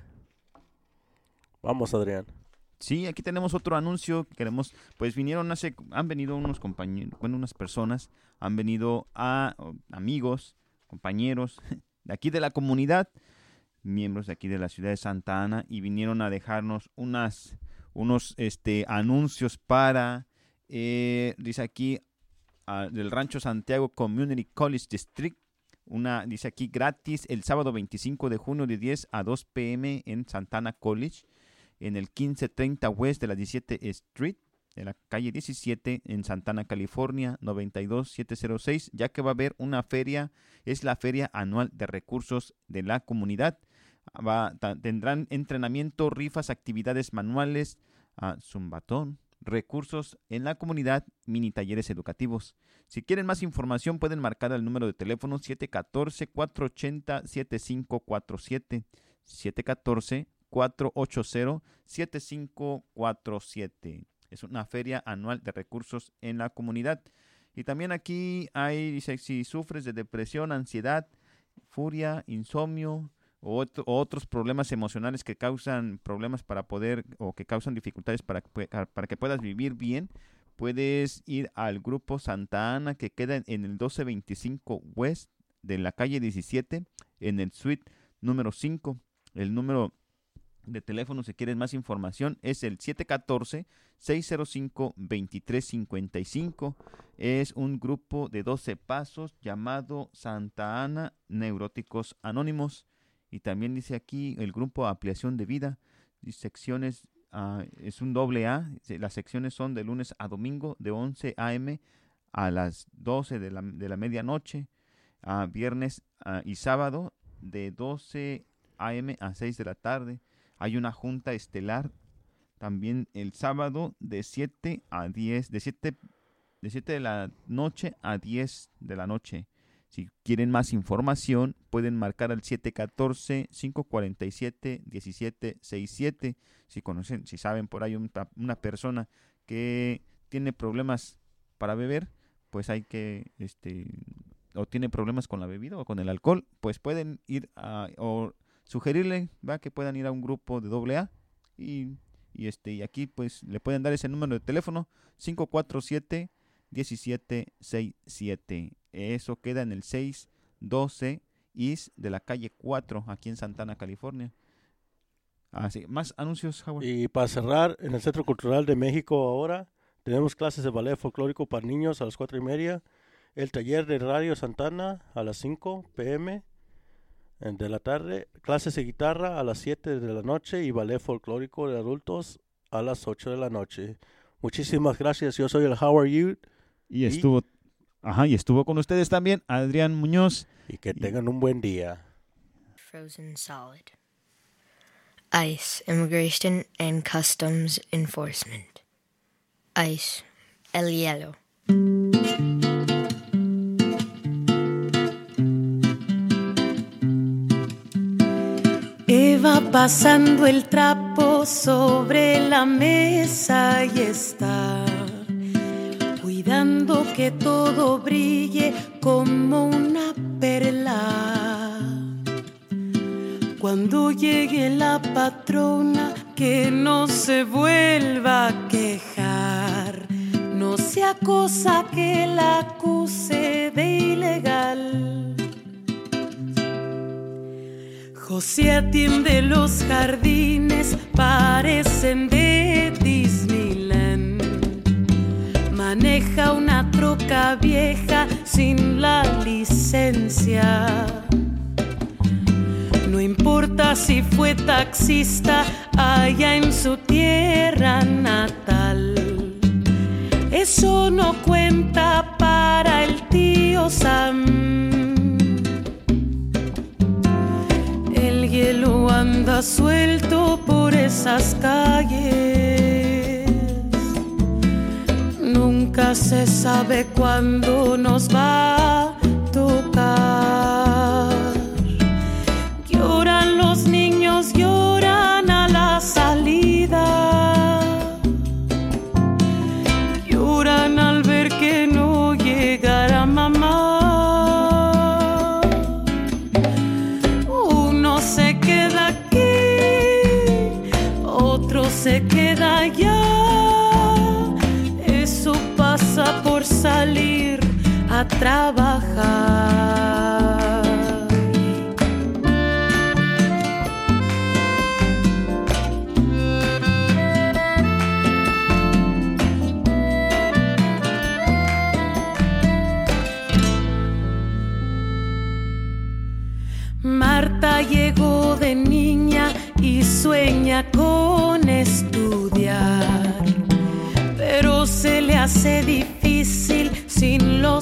B: Vamos, Adrián.
C: Sí, aquí tenemos otro anuncio. Queremos, pues vinieron hace, han venido unos compañeros, bueno, unas personas, han venido a oh, amigos, compañeros de aquí de la comunidad, miembros de aquí de la ciudad de Santa Ana, y vinieron a dejarnos unas, unos, este, anuncios para, eh, dice aquí, uh, del Rancho Santiago Community College District. Una, dice aquí, gratis el sábado veinticinco de junio de diez a dos p m en Santana College, en el quince treinta West de la diecisiete Street, de la calle diecisiete en Santana, California, noventa y dos mil setecientos seis, ya que va a haber una feria, es la feria anual de recursos de la comunidad. Va, ta, tendrán entrenamiento, rifas, actividades manuales, uh, zumbatón, recursos en la comunidad, mini talleres educativos. Si quieren más información pueden marcar el número de teléfono siete uno cuatro, cuatro ocho cero, siete cinco cuatro siete, siete uno cuatro, cuatro ocho cero, siete cinco cuatro siete. Es una feria anual de recursos en la comunidad. Y también aquí hay, dice, si sufres de depresión, ansiedad, furia, insomnio o, otro, o otros problemas emocionales que causan problemas para poder o que causan dificultades para, para que puedas vivir bien, puedes ir al grupo Santa Ana, que queda en el doce veinticinco West de la calle diecisiete, en el suite número cinco. El número de teléfono, si quieres más información, es el siete uno cuatro, seis cero cinco, dos tres cinco cinco. Es un grupo de doce pasos llamado Santa Ana Neuróticos Anónimos. Y también dice aquí el grupo Ampliación de Vida. Secciones, uh, es un doble A. Las secciones son de lunes a domingo, de once a m a las doce de la, de la medianoche. Uh, viernes uh, y sábado, de doce a m a seis de la tarde. Hay una junta estelar también el sábado de siete a diez, de siete, de siete de la noche a diez de la noche. Si quieren más información, pueden marcar al siete uno cuatro, cinco cuatro siete, uno siete seis siete. Si conocen, si saben por ahí una, una persona que tiene problemas para beber, pues hay que, este, o tiene problemas con la bebida o con el alcohol, pues pueden ir a, o sugerirle, ¿va?, que puedan ir a un grupo de doble A y, y este y aquí pues le pueden dar ese número de teléfono cinco cuatro siete, uno siete seis siete. Eso queda en el seiscientos doce East de la calle cuatro, aquí en Santana, California. Así, más anuncios, Howard.
B: Y para cerrar, en el Centro Cultural de México ahora tenemos clases de ballet folclórico para niños a las cuatro y media, el taller de Radio Santana a las cinco p m de la tarde, clases de guitarra a las siete de la noche y ballet folclórico de adultos a las ocho de la noche. Muchísimas gracias. Yo soy el Howard Youth.
C: Y estuvo, y, ajá, y estuvo con ustedes también Adrián Muñoz.
B: Y que tengan y, un buen día.
H: Frozen solid. ICE, Immigration and Customs Enforcement. ICE, el hielo.
M: Eva pasando el trapo sobre la mesa y está cuidando que todo brille como una perla. Cuando llegue la patrona que no se vuelva a quejar, no sea cosa que la acuse de ilegal. José atiende los jardines, parecen de Disneyland. Maneja una troca vieja sin la licencia. No importa si fue taxista allá en su tierra natal. Eso no cuenta para el tío Sam. El hielo anda suelto por esas calles. Nunca se sabe cuándo nos va a tocar. Lloran los niños, lloran a la salida. Lloran al ver que no llegará mamá. Uno se queda aquí, otro se queda allá. Eso pasa por salir a trabajar. Marta llegó de niña y sueña con estudiar, pero se le hace difícil sin los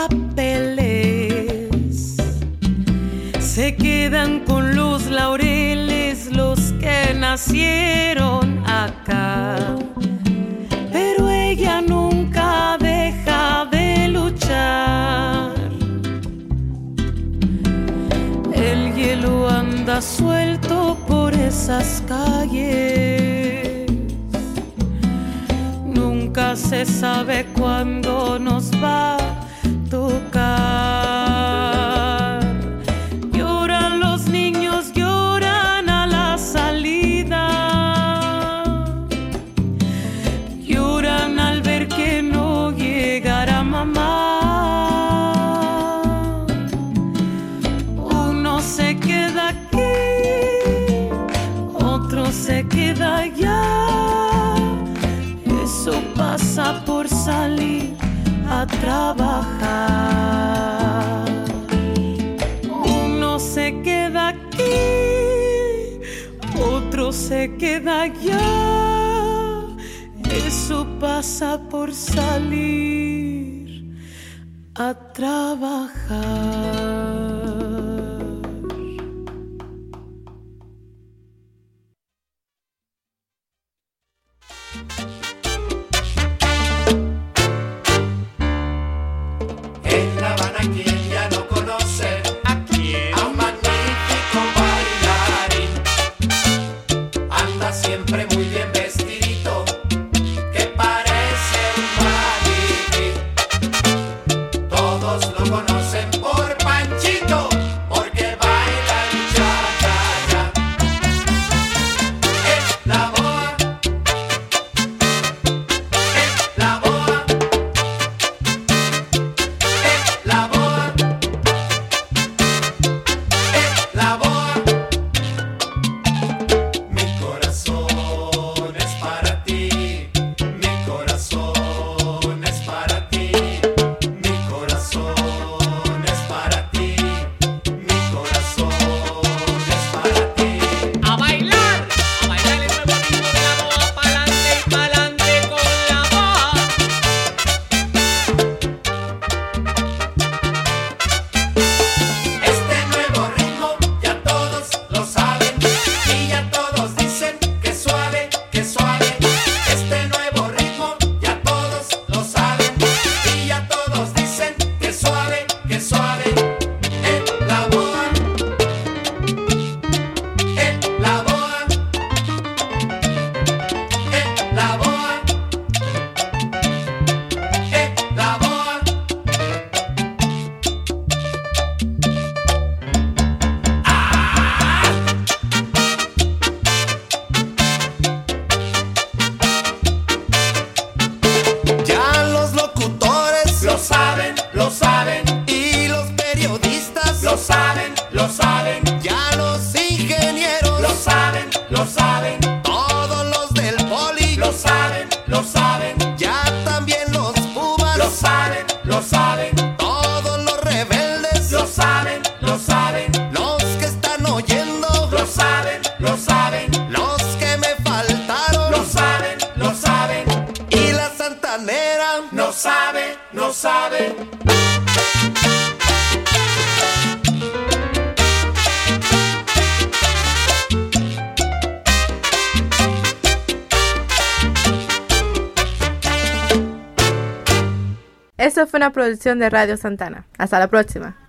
M: papeles. Se quedan con los laureles los que nacieron acá, pero ella nunca deja de luchar. El hielo anda suelto por esas calles. Nunca se sabe cuándo nos va a tocar. Lloran los niños, lloran a la salida. Lloran al ver que no llegará mamá. Se queda aquí, otro se queda allá. Eso pasa por salir a trabajar. Uno se queda aquí, otro se queda allá. Eso pasa por salir a trabajar.
N: Todos lo conocen por Panchito.
F: lo saben.
N: Y los periodistas
F: lo saben, lo saben.
N: Ya los ingenieros
F: lo saben, lo saben.
N: Todos los del poli
F: lo saben, lo saben.
N: Ya también los pumas
F: lo saben, lo saben.
N: Todos los rebeldes
F: lo saben, lo saben.
N: Los que están oyendo
F: lo saben, lo saben.
N: Los que me faltaron
F: lo saben, lo saben.
N: Y la santanera
F: no sabe, no sabe.
O: Esto fue una producción de Radio Santana. Hasta la próxima.